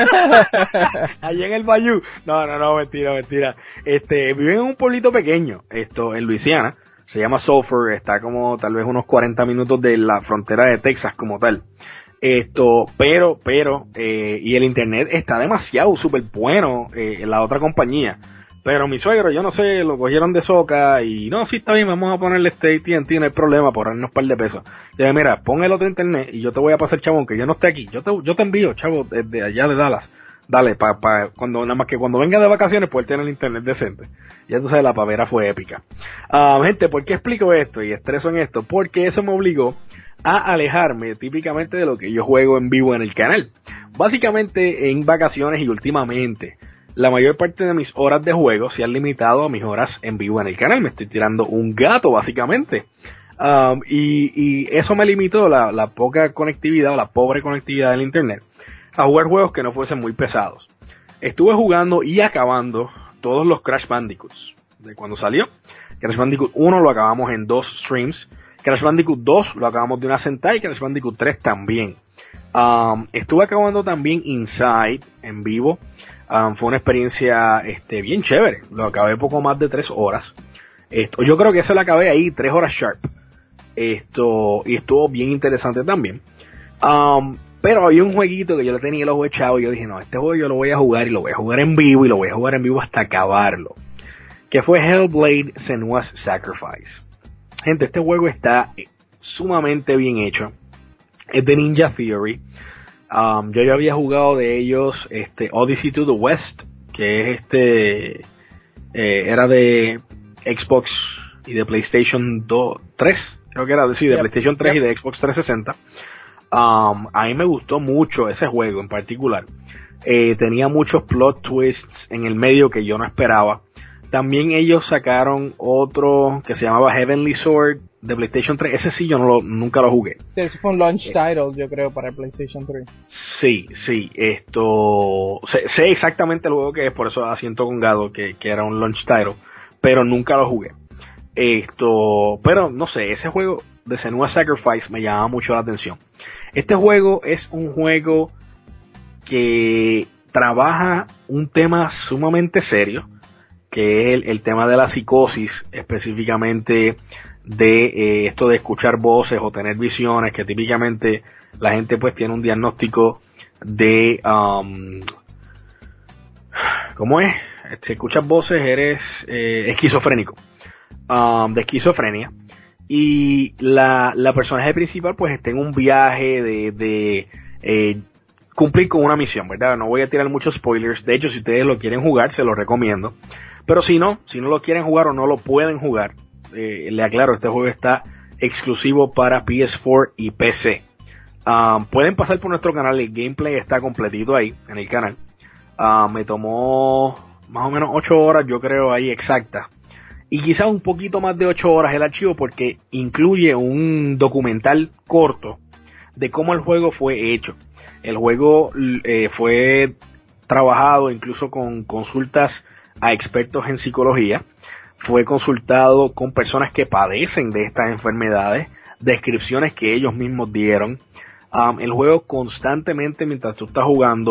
Allí en el Bayou. No, no, no, mentira, mentira. Este, viven en un pueblito pequeño, esto, en Luisiana. Se llama Sulphur, está como tal vez unos cuarenta minutos de la frontera de Texas como tal. Esto, pero, pero, eh, y el internet está demasiado súper bueno, eh, en la otra compañía. Pero mi suegro, yo no sé, lo cogieron de soca y no, sí está bien, vamos a ponerle este A T and T, no hay problema, por darnos un par de pesos. Y dije, mira, pon el otro internet y yo te voy a pasar, chabón, que yo no esté aquí. Yo te, yo te envío, chavo, desde allá de Dallas. Dale, pa, pa, cuando, nada más que cuando venga de vacaciones, poder tener el internet decente. Ya tú sabes, la pavera fue épica. Ah, uh, gente, ¿por qué explico esto y estreso en esto? Porque eso me obligó a alejarme típicamente de lo que yo juego en vivo en el canal. Básicamente en vacaciones y últimamente la mayor parte de mis horas de juego se han limitado a mis horas en vivo en el canal. Me estoy tirando un gato básicamente. Um, y, y eso me limitó la, la poca conectividad o la pobre conectividad del internet a jugar juegos que no fuesen muy pesados. Estuve jugando y acabando todos los Crash Bandicoots de cuando salió. Crash Bandicoot uno lo acabamos en dos streams. Crash Bandicoot dos lo acabamos de una sentada y Crash Bandicoot tres también. Um, estuve acabando también Inside en vivo. Um, fue una experiencia este, bien chévere. Lo acabé poco más de tres horas. Esto, yo creo que eso lo acabé ahí tres horas sharp. Esto, y estuvo bien interesante también. Um, pero había un jueguito que yo le tenía el ojo echado y yo dije, no, este juego yo lo voy a jugar y lo voy a jugar en vivo y lo voy a jugar en vivo hasta acabarlo. Que fue Hellblade: Senua's Sacrifice. Gente, este juego está sumamente bien hecho. Es de Ninja Theory. Um, yo ya había jugado de ellos este Odyssey to the West, que es este eh, era de Xbox y de PlayStation dos, tres, creo que era de, sí, de yep. PlayStation tres yep. y de Xbox trescientos sesenta. Um, a mí me gustó mucho ese juego en particular. Eh, tenía muchos plot twists en el medio que yo no esperaba. También ellos sacaron otro que se llamaba Heavenly Sword de PlayStation tres. Ese sí yo no lo, nunca lo jugué. Ese fue un launch title, yo creo, para el PlayStation tres. Sí, sí, esto... Sé, sé exactamente el juego que es, por eso asiento con Gado, que, que era un launch title, pero nunca lo jugué. Esto... Pero, no sé, ese juego de Senua's Sacrifice me llamaba mucho la atención. Este juego es un juego que trabaja un tema sumamente serio, que es el, el tema de la psicosis, específicamente de eh, esto de escuchar voces o tener visiones, que típicamente la gente pues tiene un diagnóstico de, um, ¿cómo es? Si escuchas voces eres eh, esquizofrénico, um, de esquizofrenia, y la, la personaje principal pues está en un viaje de, de eh, cumplir con una misión, ¿verdad? No voy a tirar muchos spoilers, de hecho si ustedes lo quieren jugar se los recomiendo. Pero si no, si no lo quieren jugar o no lo pueden jugar, eh, le aclaro, este juego está exclusivo para P S cuatro y P C. Um, pueden pasar por nuestro canal, el gameplay está completito ahí, en el canal. Uh, me tomó más o menos ocho horas, yo creo, ahí exacta. Y quizás un poquito más de ocho horas el archivo porque incluye un documental corto de cómo el juego fue hecho. El juego eh, fue trabajado incluso con consultas a expertos en psicología, fue consultado con personas que padecen de estas enfermedades, descripciones que ellos mismos dieron. Um, el juego constantemente mientras tú estás jugando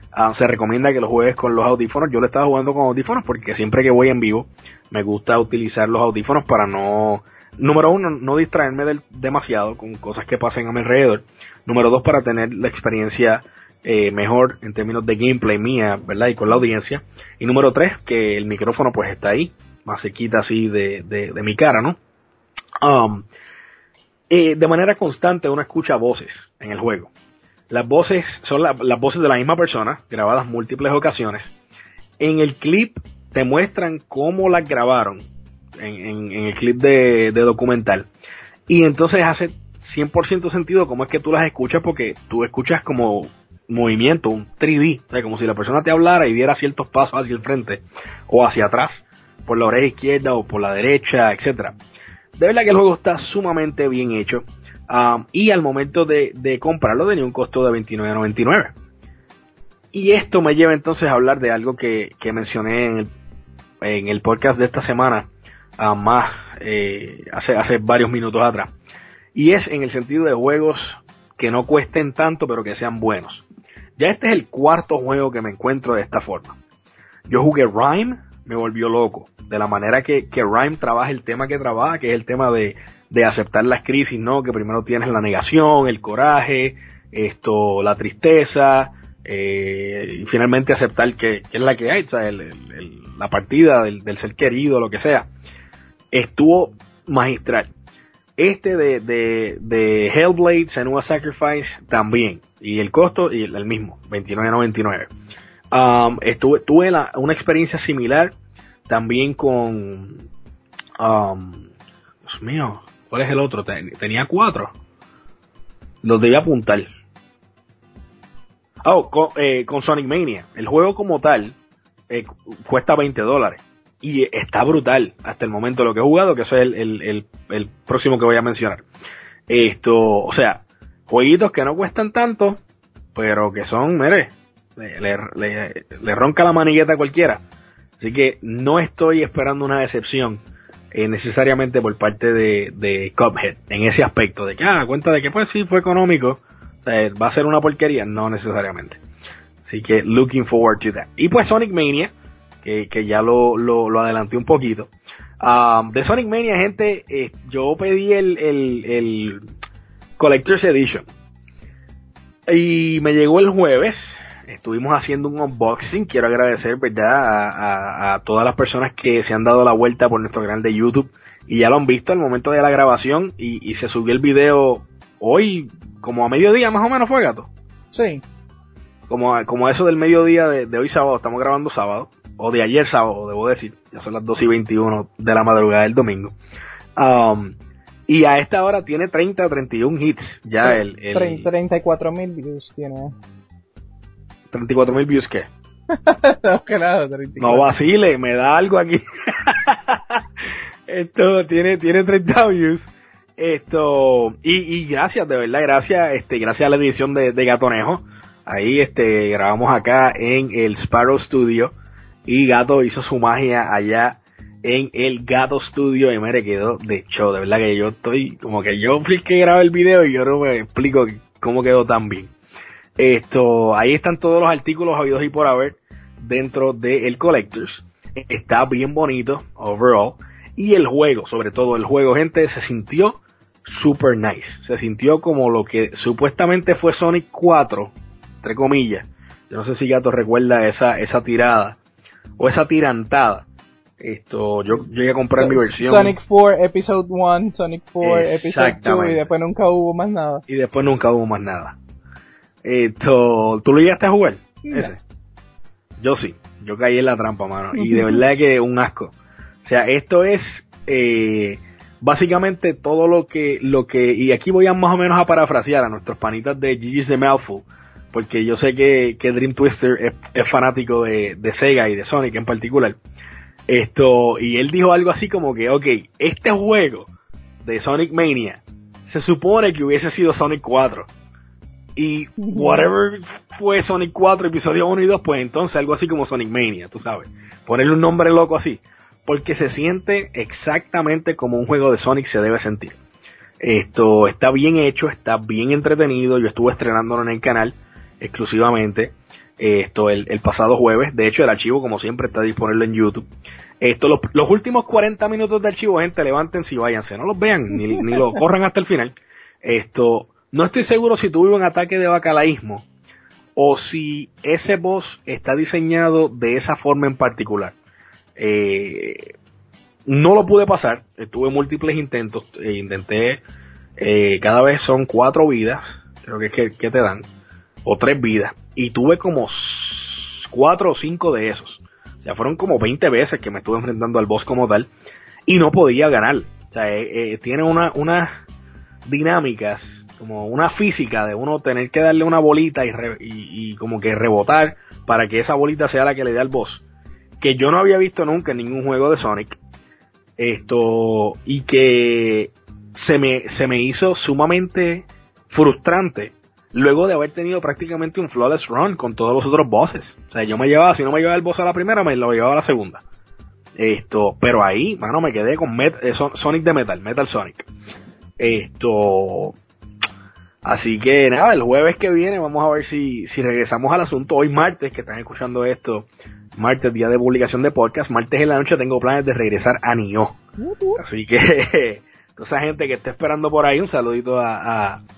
Uh, se recomienda que lo juegues con los audífonos. Yo lo estaba jugando con audífonos porque siempre que voy en vivo me gusta utilizar los audífonos para no, número uno, no distraerme del, demasiado con cosas que pasen a mi alrededor. Número dos, para tener la experiencia eh, mejor en términos de gameplay mía, ¿verdad? Y con la audiencia. Y número tres, que el micrófono pues está ahí, más cerquita así de, de, de mi cara, ¿no? Um, eh, de manera constante uno escucha voces en el juego. Las voces son la, las voces de la misma persona, grabadas múltiples ocasiones. En el clip te muestran cómo las grabaron, en, en, en el clip de, de documental. Y entonces hace cien por ciento sentido cómo es que tú las escuchas, porque tú escuchas como movimiento, un tres D, o sea, como si la persona te hablara y diera ciertos pasos hacia el frente o hacia atrás, por la oreja izquierda o por la derecha, etcétera. De verdad que el juego está sumamente bien hecho. Um, y al momento de, de comprarlo tenía un costo de veintinueve noventa y nueve. Y esto me lleva entonces a hablar de algo que, que mencioné en el, en el podcast de esta semana, uh, más eh, hace, hace varios minutos atrás. Y es en el sentido de juegos que no cuesten tanto pero que sean buenos. Ya este es el cuarto juego que me encuentro de esta forma. Yo jugué Rime, me volvió loco. De la manera que, que Rime trabaja el tema que trabaja, que es el tema de de aceptar las crisis, ¿no? Que primero tienes la negación, el coraje, esto, la tristeza, eh, y finalmente aceptar que, que es la que hay, o sea, el, el, el, la partida del, del ser querido, lo que sea. Estuvo magistral. Este de, de, de Hellblade, Senua's Sacrifice, también. Y el costo, y el, el mismo, veintinueve noventa y nueve. Um, estuve, tuve la, una experiencia similar también con, um, Dios mío, ¿cuál es el otro? Tenía cuatro. Los debí apuntar. Oh, con, eh, con Sonic Mania. El juego como tal eh, cuesta veinte dólares. Y está brutal hasta el momento lo que he jugado, que eso es el, el, el, el próximo que voy a mencionar. Esto, o sea, jueguitos que no cuestan tanto, pero que son, mire, le, le, le, le ronca la manigueta a cualquiera. Así que no estoy esperando una decepción Eh, necesariamente por parte de, de Cuphead en ese aspecto de que ah, cuenta de que pues sí fue económico, o sea, va a ser una porquería, no necesariamente. Así que looking forward to that. Y pues Sonic Mania, que, que ya lo, lo, lo adelanté un poquito. Um, de Sonic Mania, gente, eh, yo pedí el, el, el Collector's Edition y me llegó el jueves. Estuvimos haciendo un unboxing. Quiero agradecer, ¿verdad?, a, a, a todas las personas que se han dado la vuelta por nuestro canal de YouTube y ya lo han visto al momento de la grabación, y, y se subió el video hoy como a mediodía más o menos, ¿fue, Gato? Sí. Como a, como a eso del mediodía de, de hoy sábado, estamos grabando sábado, o de ayer sábado, debo decir, ya son las dos y veintiuno de la madrugada del domingo. Um, y a esta hora tiene treinta, treinta y uno hits, ya el... el treinta y cuatro mil views tiene... treinta y cuatro mil views, ¿qué? No, claro, treinta y cuatro. No vacile, me da algo aquí. Esto tiene, tiene treinta views. Esto, y, y gracias, de verdad, gracias, este, gracias a la edición de, de Gatonejo. Ahí, este, grabamos acá en el Sparrow Studio. Y Gato hizo su magia allá en el Gato Studio y me quedó de show. De verdad que yo estoy, como que yo fui el que grabé el video y yo no me explico cómo quedó tan bien. Esto, ahí están todos los artículos habidos y por haber dentro de el Collectors. Está bien bonito, overall. Y el juego, sobre todo el juego, gente, se sintió super nice. Se sintió como lo que supuestamente fue Sonic cuatro, entre comillas. Yo no sé si Gato recuerda esa, esa tirada, o esa tirantada. Esto, yo, yo llegué a comprar so, mi versión. Sonic cuatro Episode uno, Sonic cuatro Episode dos, y después nunca hubo más nada. Y después nunca hubo más nada. Esto, ¿tú lo llegaste a jugar? No. Ese. Yo sí, yo caí en la trampa, mano, y de verdad que un asco. O sea, esto es eh, básicamente todo lo que, lo que, y aquí voy a más o menos a parafrasear a nuestros panitas de Gigi's The Mouthful, porque yo sé que, que Dream Twister es, es fanático de, de Sega y de Sonic en particular. Esto, y él dijo algo así como que, ok, este juego de Sonic Mania se supone que hubiese sido Sonic cuatro. Y whatever fue Sonic cuatro, episodio uno y dos, pues entonces algo así como Sonic Mania, tú sabes. Ponerle un nombre loco así. Porque se siente exactamente como un juego de Sonic se debe sentir. Esto está bien hecho, está bien entretenido. Yo estuve estrenándolo en el canal exclusivamente. esto el, el pasado jueves. De hecho, el archivo, como siempre, está disponible en YouTube. Esto, los, los últimos cuarenta minutos de archivo, gente, levántense y váyanse, no los vean, ni, ni lo corran hasta el final. Esto, no estoy seguro si tuve un ataque de bacalaísmo, o si ese boss está diseñado de esa forma en particular. Eh, no lo pude pasar, tuve múltiples intentos, eh, intenté, eh, cada vez son cuatro vidas, creo que es que, que te dan, o tres vidas, y tuve como cuatro o cinco de esos. O sea, fueron como veinte veces que me estuve enfrentando al boss como tal, y no podía ganar. O sea, eh, eh, tiene una, unas dinámicas, como una física de uno tener que darle una bolita y, re, y, y como que rebotar para que esa bolita sea la que le dé al boss, que yo no había visto nunca en ningún juego de Sonic, esto, y que se me, se me hizo sumamente frustrante luego de haber tenido prácticamente un flawless run con todos los otros bosses. O sea, yo me llevaba, si no me llevaba el boss a la primera, me lo llevaba a la segunda. Esto, pero ahí, mano, me quedé con Met, eh, Sonic de Metal, Metal Sonic. Esto, así que nada, el jueves que viene vamos a ver si, si regresamos al asunto. Hoy martes, que están escuchando esto, martes, día de publicación de podcast, martes en la noche tengo planes de regresar a Nioh. Así que, toda esa gente que está esperando por ahí, un saludito a, a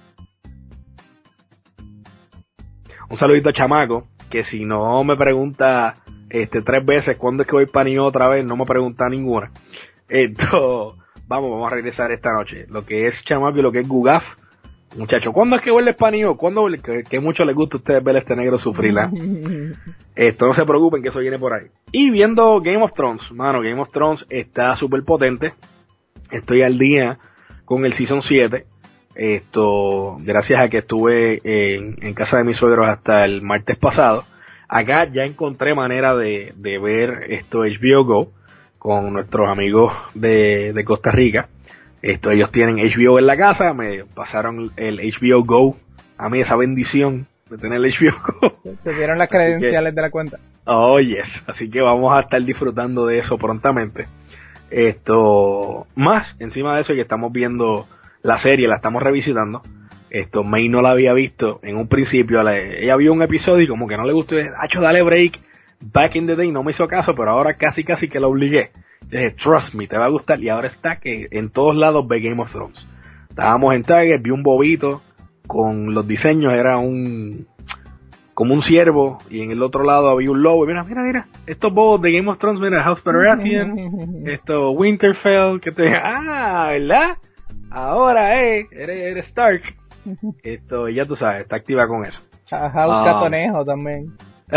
un saludito a Chamaco, que si no me pregunta este tres veces cuándo es que voy para Nioh otra vez, no me pregunta ninguna. Esto, vamos, vamos a regresar esta noche. Lo que es Chamaco y lo que es Gugaf. Muchachos, ¿cuándo es que vuelve para Nioh? ¿Cuándo? Que, que mucho les gusta a ustedes ver a este negro sufrir, ¿eh? Esto, no se preocupen que eso viene por ahí. Y viendo Game of Thrones, mano, Game of Thrones está súper potente. Estoy al día con el Season siete. Esto, gracias a que estuve en, en casa de mis suegros hasta el martes pasado. Acá ya encontré manera de, de ver esto H B O Go con nuestros amigos de, de Costa Rica. Esto, ellos tienen H B O en la casa, me pasaron el H B O Go, a mí esa bendición de tener el H B O Go. Te dieron las credenciales que, de la cuenta. Oh yes, así que vamos a estar disfrutando de eso prontamente. Esto, más encima de eso, que estamos viendo la serie, la estamos revisitando. Esto, May no la había visto en un principio, la, ella vio un episodio y como que no le gustó, hacho, dale break, back in the day, no me hizo caso, pero ahora casi casi que la obligué. Dije, trust me, te va a gustar, y ahora está que en todos lados ve Game of Thrones. Estábamos en Target, vi un bobito con los diseños, era un, como un ciervo, y en el otro lado había un lobo, y mira, mira, mira, estos bobos de Game of Thrones, mira, House Baratheon, esto, Winterfell, que te, ah, ¿verdad? Ahora, eh, eres, eres Stark. Esto, ya tú sabes, está activa con eso. House um, Catonejo también.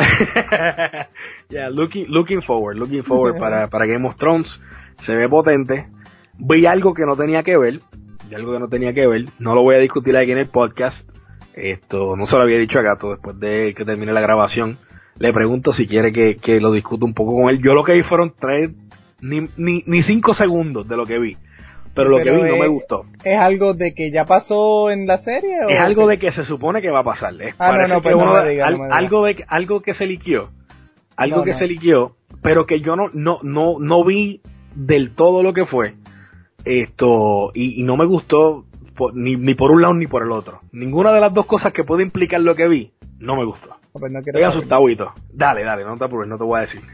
Yeah, looking, looking forward, looking forward para, para Game of Thrones. Se ve potente. Vi algo que no tenía que ver, vi algo que no tenía que ver. No lo voy a discutir aquí en el podcast. Esto, no se lo había dicho a Gato después de que termine la grabación. Le pregunto si quiere que, que lo discuta un poco con él. Yo lo que vi fueron tres, ni, ni, ni cinco segundos de lo que vi. Pero lo Pero que vi es, no me gustó. ¿Es algo de que ya pasó en la serie? ¿O es algo que... de que se supone que va a pasar. Es, ah, no, no, pues no me diga, al, no me diga. Algo, de, algo que se liquió. Algo no, que no. se liquió, pero que yo no, no, no, no vi del todo lo que fue. Esto, y, y no me gustó por, ni, ni por un lado ni por el otro. Ninguna de las dos cosas que puede implicar lo que vi, no me gustó. Pues no Estoy asustado. Dale, dale, no te apures, no te voy a decir.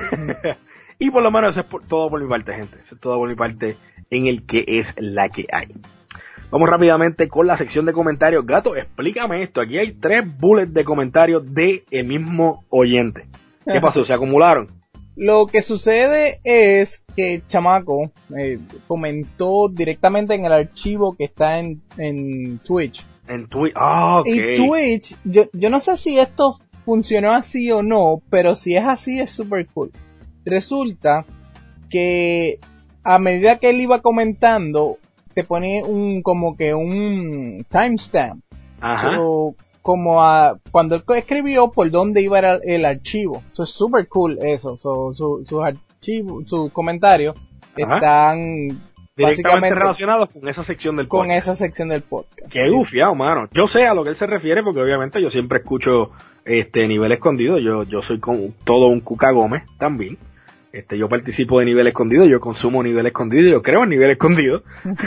Y por lo menos eso es por, todo por mi parte, gente. Eso es todo por mi parte en el que es la que hay. Vamos rápidamente con la sección de comentarios. Gato, explícame esto. Aquí hay tres bullets de comentarios de el mismo oyente. ¿Qué pasó? ¿Se acumularon? Lo que sucede es que Chamaco eh, comentó directamente en el archivo que está en, en Twitch. En Twitch, ah, okay. Y Twitch, yo, yo no sé si esto funcionó así o no, pero si es así es super cool. Resulta que a medida que él iba comentando, te pone un, como que un timestamp. Ajá. So, como a, cuando él escribió por dónde iba el, el archivo. Eso es super cool eso. So, su, sus archivos, sus comentarios Ajá. están directamente relacionados con esa sección del podcast. Con esa sección del podcast. Qué gufiado, mano. Yo sé a lo que él se refiere porque obviamente yo siempre escucho este nivel escondido. Yo, yo soy con todo un Cuca Gómez también. Este, yo participo de nivel escondido, yo consumo nivel escondido, yo creo en nivel escondido.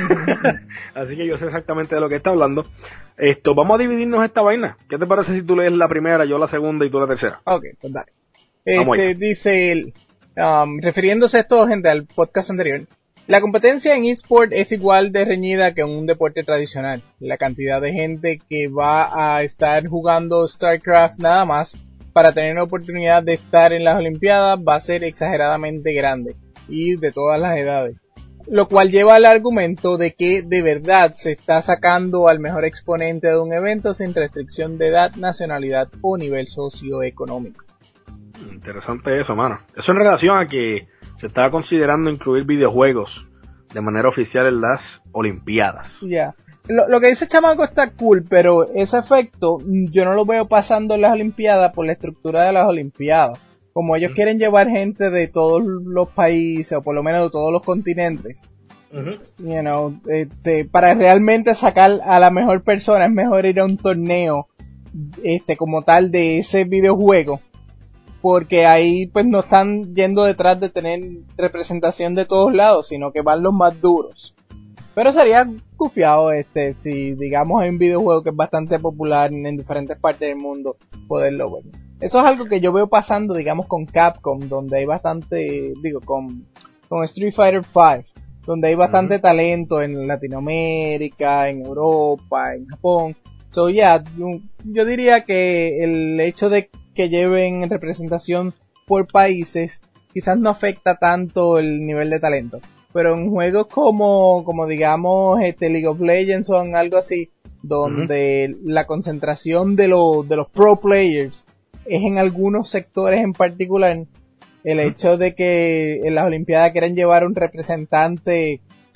Así que yo sé exactamente de lo que está hablando. Esto, vamos a dividirnos esta vaina. ¿Qué te parece si tú lees la primera, yo la segunda y tú la tercera? Ok, pues dale. Este, dice, um, refiriéndose a esto, gente, al podcast anterior, la competencia en eSport es igual de reñida que en un deporte tradicional. La cantidad de gente que va a estar jugando StarCraft nada más para tener la oportunidad de estar en las Olimpiadas va a ser exageradamente grande y de todas las edades. Lo cual lleva al argumento de que de verdad se está sacando al mejor exponente de un evento sin restricción de edad, nacionalidad o nivel socioeconómico. Interesante eso, mano. Eso en relación a que se estaba considerando incluir videojuegos de manera oficial en las Olimpiadas. Ya. Yeah. Lo, lo que dice Chamaco está cool, pero ese efecto yo no lo veo pasando en las Olimpiadas por la estructura de las Olimpiadas. Como ellos uh-huh. quieren llevar gente de todos los países, o por lo menos de todos los continentes, uh-huh. you know, este, para realmente sacar a la mejor persona es mejor ir a un torneo este como tal de ese videojuego, porque ahí pues no están yendo detrás de tener representación de todos lados, sino que van los más duros. Pero sería cufiado este, si digamos hay un videojuego que es bastante popular en, en diferentes partes del mundo, poderlo ver. Eso es algo que yo veo pasando, digamos, con Capcom, donde hay bastante, digo, con, con Street Fighter cinco, donde hay bastante uh-huh. talento en Latinoamérica, en Europa, en Japón. So, yeah, yo, yo diría que el hecho de que lleven representación por países quizás no afecta tanto el nivel de talento. Pero en juegos como, como digamos, este League of Legends o en algo así, donde uh-huh. la concentración de los, de los pro players es en algunos sectores en particular, el uh-huh. hecho de que en las Olimpiadas quieran llevar un representante,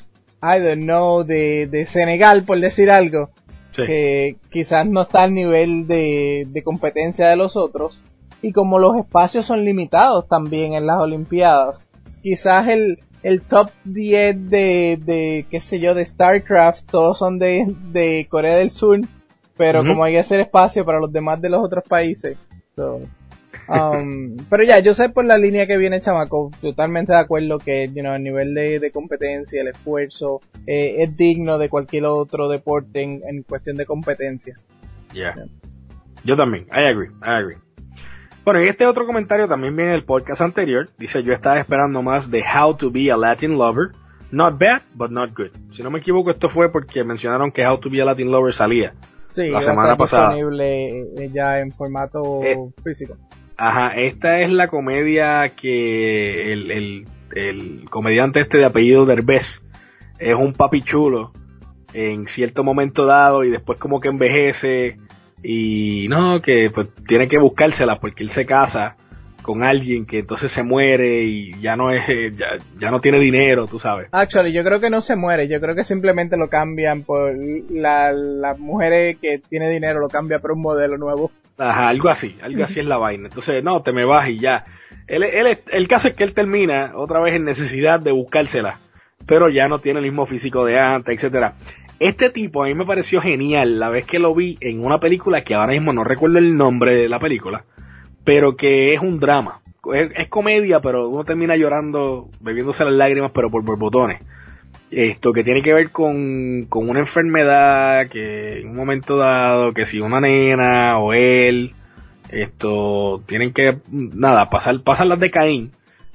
I don't know, de, de Senegal, por decir algo, sí. que quizás no está al nivel de, de competencia de los otros, y como los espacios son limitados también en las Olimpiadas, quizás el el top diez de, de, qué sé yo, de StarCraft, todos son de, de Corea del Sur, pero uh-huh. como hay que hacer espacio para los demás de los otros países. So, um, pero ya, yo sé por la línea que viene Chamaco, totalmente de acuerdo que, you know, el nivel de, de competencia, el esfuerzo, eh, es digno de cualquier otro deporte en, en cuestión de competencia. Yeah. yeah. Yo también, I agree, I agree. Bueno, y este otro comentario también viene del podcast anterior. Dice, yo estaba esperando más de How to be a Latin Lover. Not bad, but not good. Si no me equivoco, esto fue porque mencionaron que How to be a Latin Lover salía sí, la semana pasada. Disponible ya en formato eh, físico. Ajá, esta es la comedia que el, el, el comediante este de apellido Derbez es un papi chulo en cierto momento dado y después como que envejece. Y no, que pues tiene que buscársela porque él se casa con alguien que entonces se muere y ya no es, ya, ya no tiene dinero, tú sabes. Actually, yo creo que no se muere, yo creo que simplemente lo cambian por la, las mujeres que tiene dinero lo cambia por un modelo nuevo. Ajá, algo así, algo así es la vaina. Entonces, no, te me vas y ya. Él, él, el caso es que él termina otra vez en necesidad de buscársela, pero ya no tiene el mismo físico de antes, etcétera. Este tipo a mí me pareció genial la vez que lo vi en una película que ahora mismo no recuerdo el nombre de la película, pero que es un drama. Es, es comedia, pero uno termina llorando, bebiéndose las lágrimas, pero por borbotones. Esto que tiene que ver con, con una enfermedad que en un momento dado, que si una nena o él, esto, tienen que, nada, pasar, pasar las de Caín.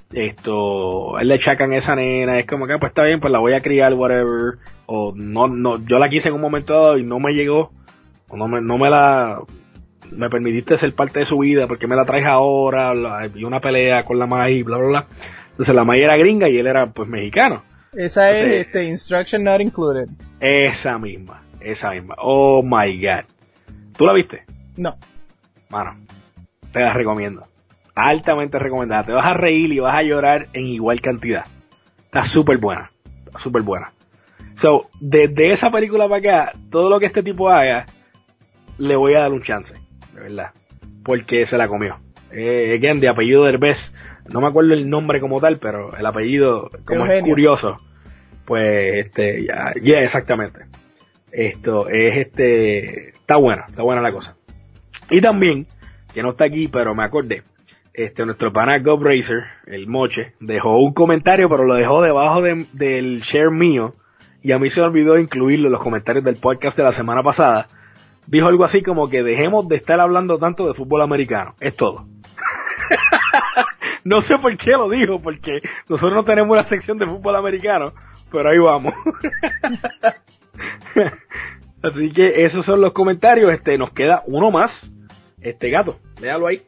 Esto, él le achacan a esa nena, es como que pues está bien, pues la voy a criar, whatever, o no, no, yo la quise en un momento dado y no me llegó, o no me, no me la, me permitiste ser parte de su vida, porque me la traes ahora, la, y una pelea con la May, bla, bla, bla. Entonces la May era gringa y él era pues mexicano. Esa Entonces, es, este, Instruction Not Included. Esa misma, esa misma, oh my god. ¿Tú la viste? No. Mano, te la recomiendo. Altamente recomendada. Te vas a reír y vas a llorar en igual cantidad. Está súper buena. Está súper buena. So, desde esa película para acá, todo lo que este tipo haga, le voy a dar un chance. De verdad. Porque se la comió. Eh, again, de apellido Derbez. No me acuerdo el nombre como tal, pero el apellido, como Eugenio. Es curioso. Pues, este, ya, yeah, exactamente. Esto es este, está buena, está buena la cosa. Y también, que no está aquí, pero me acordé. este, nuestro pana Gob Racer, el moche, dejó un comentario, pero lo dejó debajo de, del share mío, y a mí se me olvidó incluirlo en los comentarios del podcast de la semana pasada. Dijo algo así como que dejemos de estar hablando tanto de fútbol americano. Es todo. No sé por qué lo dijo, porque nosotros no tenemos una sección de fútbol americano, pero ahí vamos. Así que esos son los comentarios. Este, nos queda uno más. Este gato, léalo ahí.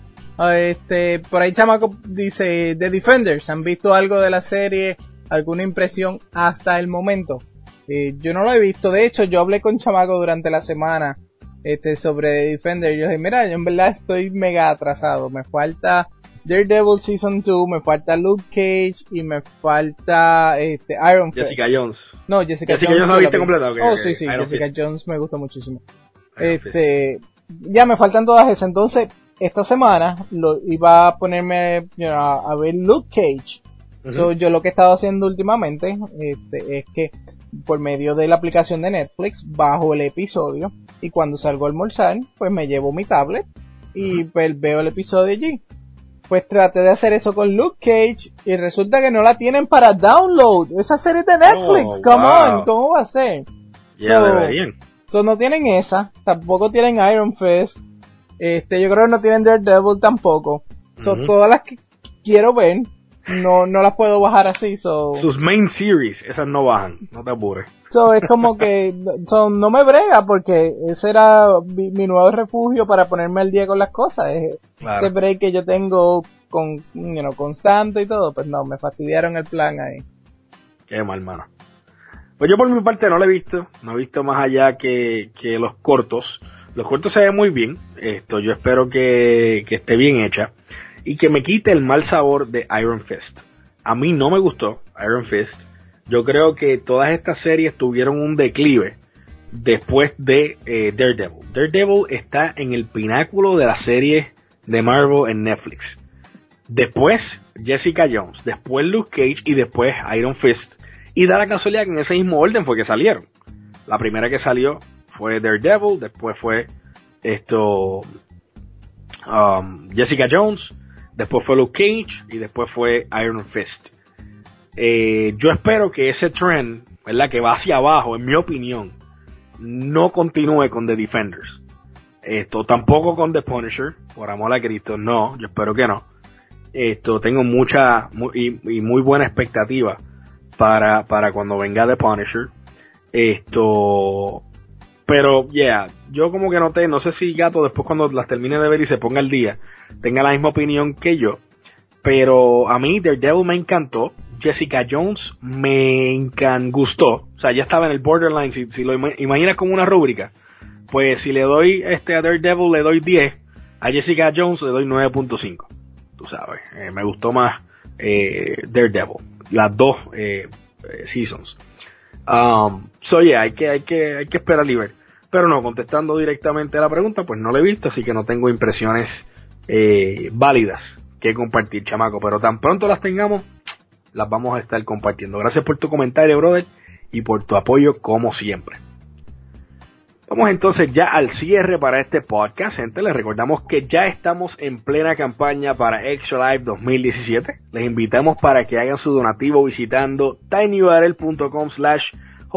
Este, por ahí Chamaco dice, The Defenders, ¿han visto algo de la serie? ¿Alguna impresión hasta el momento? Eh, yo no lo he visto. De hecho, yo hablé con Chamaco durante la semana este, sobre The Defenders. Yo dije, mira, yo en verdad estoy mega atrasado. Me falta Daredevil Season dos, me falta Luke Cage y me falta este, Iron Fist. Jessica Jones. No, Jessica, Jessica Jones. Jones no la viste completa. Okay, oh, okay. sí, sí, Iron Jessica Fist. Jones me gusta muchísimo. Iron Este, Fist. Ya me faltan todas esas. Entonces, esta semana lo iba a ponerme you know, a, a ver Luke Cage. Uh-huh. So, yo lo que he estado haciendo últimamente este, es que por medio de la aplicación de Netflix bajo el episodio y cuando salgo a almorzar pues me llevo mi tablet y uh-huh. pues veo el episodio allí. Pues traté de hacer eso con Luke Cage y resulta que no la tienen para download. Esa serie de Netflix, oh, come wow. on, ¿cómo va a ser? Ya yeah, so, deberían. So no tienen esa, tampoco tienen Iron Fist, este, yo creo que no tienen Daredevil tampoco. So uh-huh. todas las que quiero ver no no las puedo bajar así, so sus main series, esas no bajan, no te apures. So es como que so, no me brega porque ese era mi, mi nuevo refugio para ponerme al día con las cosas. Es, claro. Ese break que yo tengo con you know, constante y todo, pues no, me fastidiaron el plan ahí. Qué mal, mano. Pues yo por mi parte no lo he visto, no he visto más allá que, que los cortos. Los cortos se ven muy bien, esto yo espero que, que esté bien hecha y que me quite el mal sabor de Iron Fist. A mí no me gustó Iron Fist. Yo creo que todas estas series tuvieron un declive después de eh, Daredevil. Daredevil está en el pináculo de las series de Marvel en Netflix. Después Jessica Jones, después Luke Cage y después Iron Fist. Y da la casualidad que en ese mismo orden fue que salieron. La primera que salió fue Daredevil, después fue esto um, Jessica Jones, después fue Luke Cage y después fue Iron Fist. Eh, yo espero que ese trend, ¿verdad?, que va hacia abajo, en mi opinión, no continúe con The Defenders. Esto tampoco con The Punisher, por amor a Cristo, no, yo espero que no. Esto tengo mucha muy, y, y muy buena expectativa para para cuando venga The Punisher. Esto, pero yeah, yo como que noté, no sé si Gato después cuando las termine de ver y se ponga al día tenga la misma opinión que yo, pero a mí Daredevil me encantó. Jessica Jones me encan gustó, o sea, ya estaba en el borderline, si, si lo im- imaginas como una rúbrica, pues si le doy este a Daredevil le doy diez, a Jessica Jones le doy nueve punto cinco, tú sabes, eh, me gustó más eh, Daredevil, las dos eh, eh, seasons. Um, so yeah, hay que, hay que, hay que esperar y ver, pero no, contestando directamente a la pregunta, pues no la he visto, así que no tengo impresiones eh, válidas que compartir, chamaco, pero tan pronto las tengamos, las vamos a estar compartiendo. Gracias por tu comentario, brother, y por tu apoyo como siempre. Vamos entonces ya al cierre para este podcast, gente. Les recordamos que ya estamos en plena campaña para Extra Life dos mil diecisiete. Les invitamos para que hagan su donativo visitando tinyurl.com slash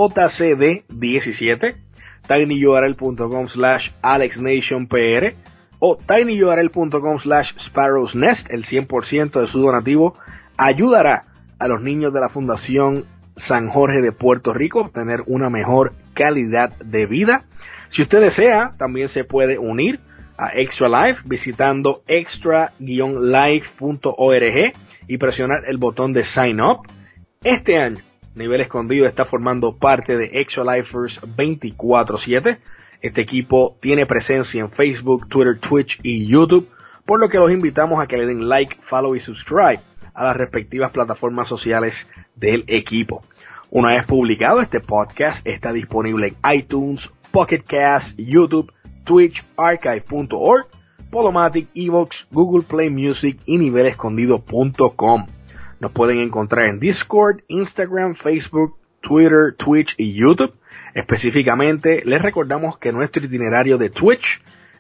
jcd17, tinyurl.com slash alexnationpr o tinyurl.com slash sparrowsnest. El cien por ciento de su donativo ayudará a los niños de la Fundación San Jorge de Puerto Rico a obtener una mejor calidad de vida. Si usted desea, también se puede unir a Extra Life visitando extra life punto org y presionar el botón de Sign Up. Este año, Nivel Escondido está formando parte de Extra Lifers veinticuatro siete. Este equipo tiene presencia en Facebook, Twitter, Twitch y YouTube, por lo que los invitamos a que le den like, follow y subscribe a las respectivas plataformas sociales del equipo. Una vez publicado, este podcast está disponible en iTunes, Pocket Cast, YouTube, Twitch, archive punto org, Podomatic, Evox, Google Play Music y nivel escondido punto com. Nos pueden encontrar en Discord, Instagram, Facebook, Twitter, Twitch y YouTube. Específicamente, les recordamos que nuestro itinerario de Twitch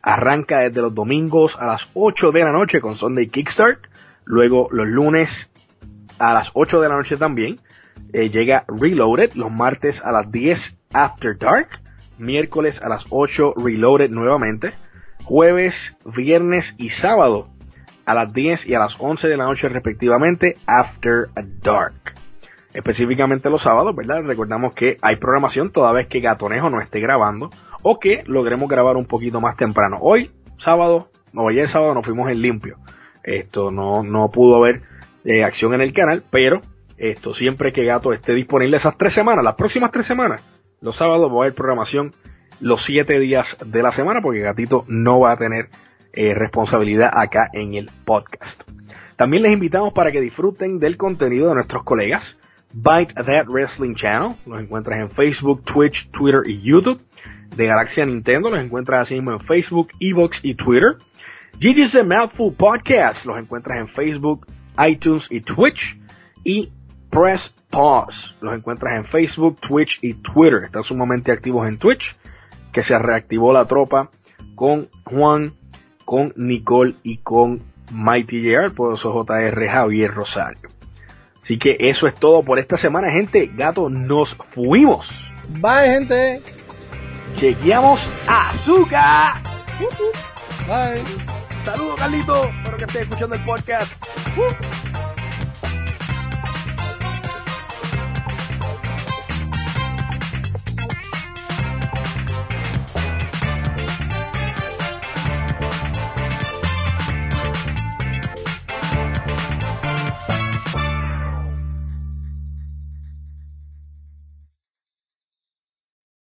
arranca desde los domingos a las ocho de la noche con Sunday Kickstart. Luego los lunes a las ocho de la noche también eh, llega Reloaded. Los martes a las diez After Dark. Miércoles a las ocho Reloaded nuevamente. Jueves, viernes y sábado a las diez y a las once de la noche respectivamente After Dark. Específicamente los sábados, ¿verdad? Recordamos que hay programación toda vez que Gatonejo no esté grabando o que logremos grabar un poquito más temprano. Hoy, sábado, no, ayer sábado nos fuimos en limpio. Esto no, no pudo haber eh, acción en el canal, pero esto siempre que Gato esté disponible esas tres semanas, las próximas tres semanas, los sábados va a haber programación los siete días de la semana porque Gatito no va a tener eh, responsabilidad acá en el podcast. También les invitamos para que disfruten del contenido de nuestros colegas. Bite That Wrestling Channel, los encuentras en Facebook, Twitch, Twitter y YouTube. De Galaxia Nintendo, los encuentras así mismo en Facebook, Evox y Twitter. G G's The Mouthful Podcast, los encuentras en Facebook, iTunes y Twitch. Y Press Pause, los encuentras en Facebook, Twitch y Twitter. Están sumamente activos en Twitch, que se reactivó la tropa con Juan, con Nicole y con Mighty J R, por eso J R Javier Rosario. Así que eso es todo por esta semana, gente. Gato, nos fuimos. Bye, gente. Chequeamos azúcar. Bye. Saludos, Carlito. Espero que estés escuchando el podcast.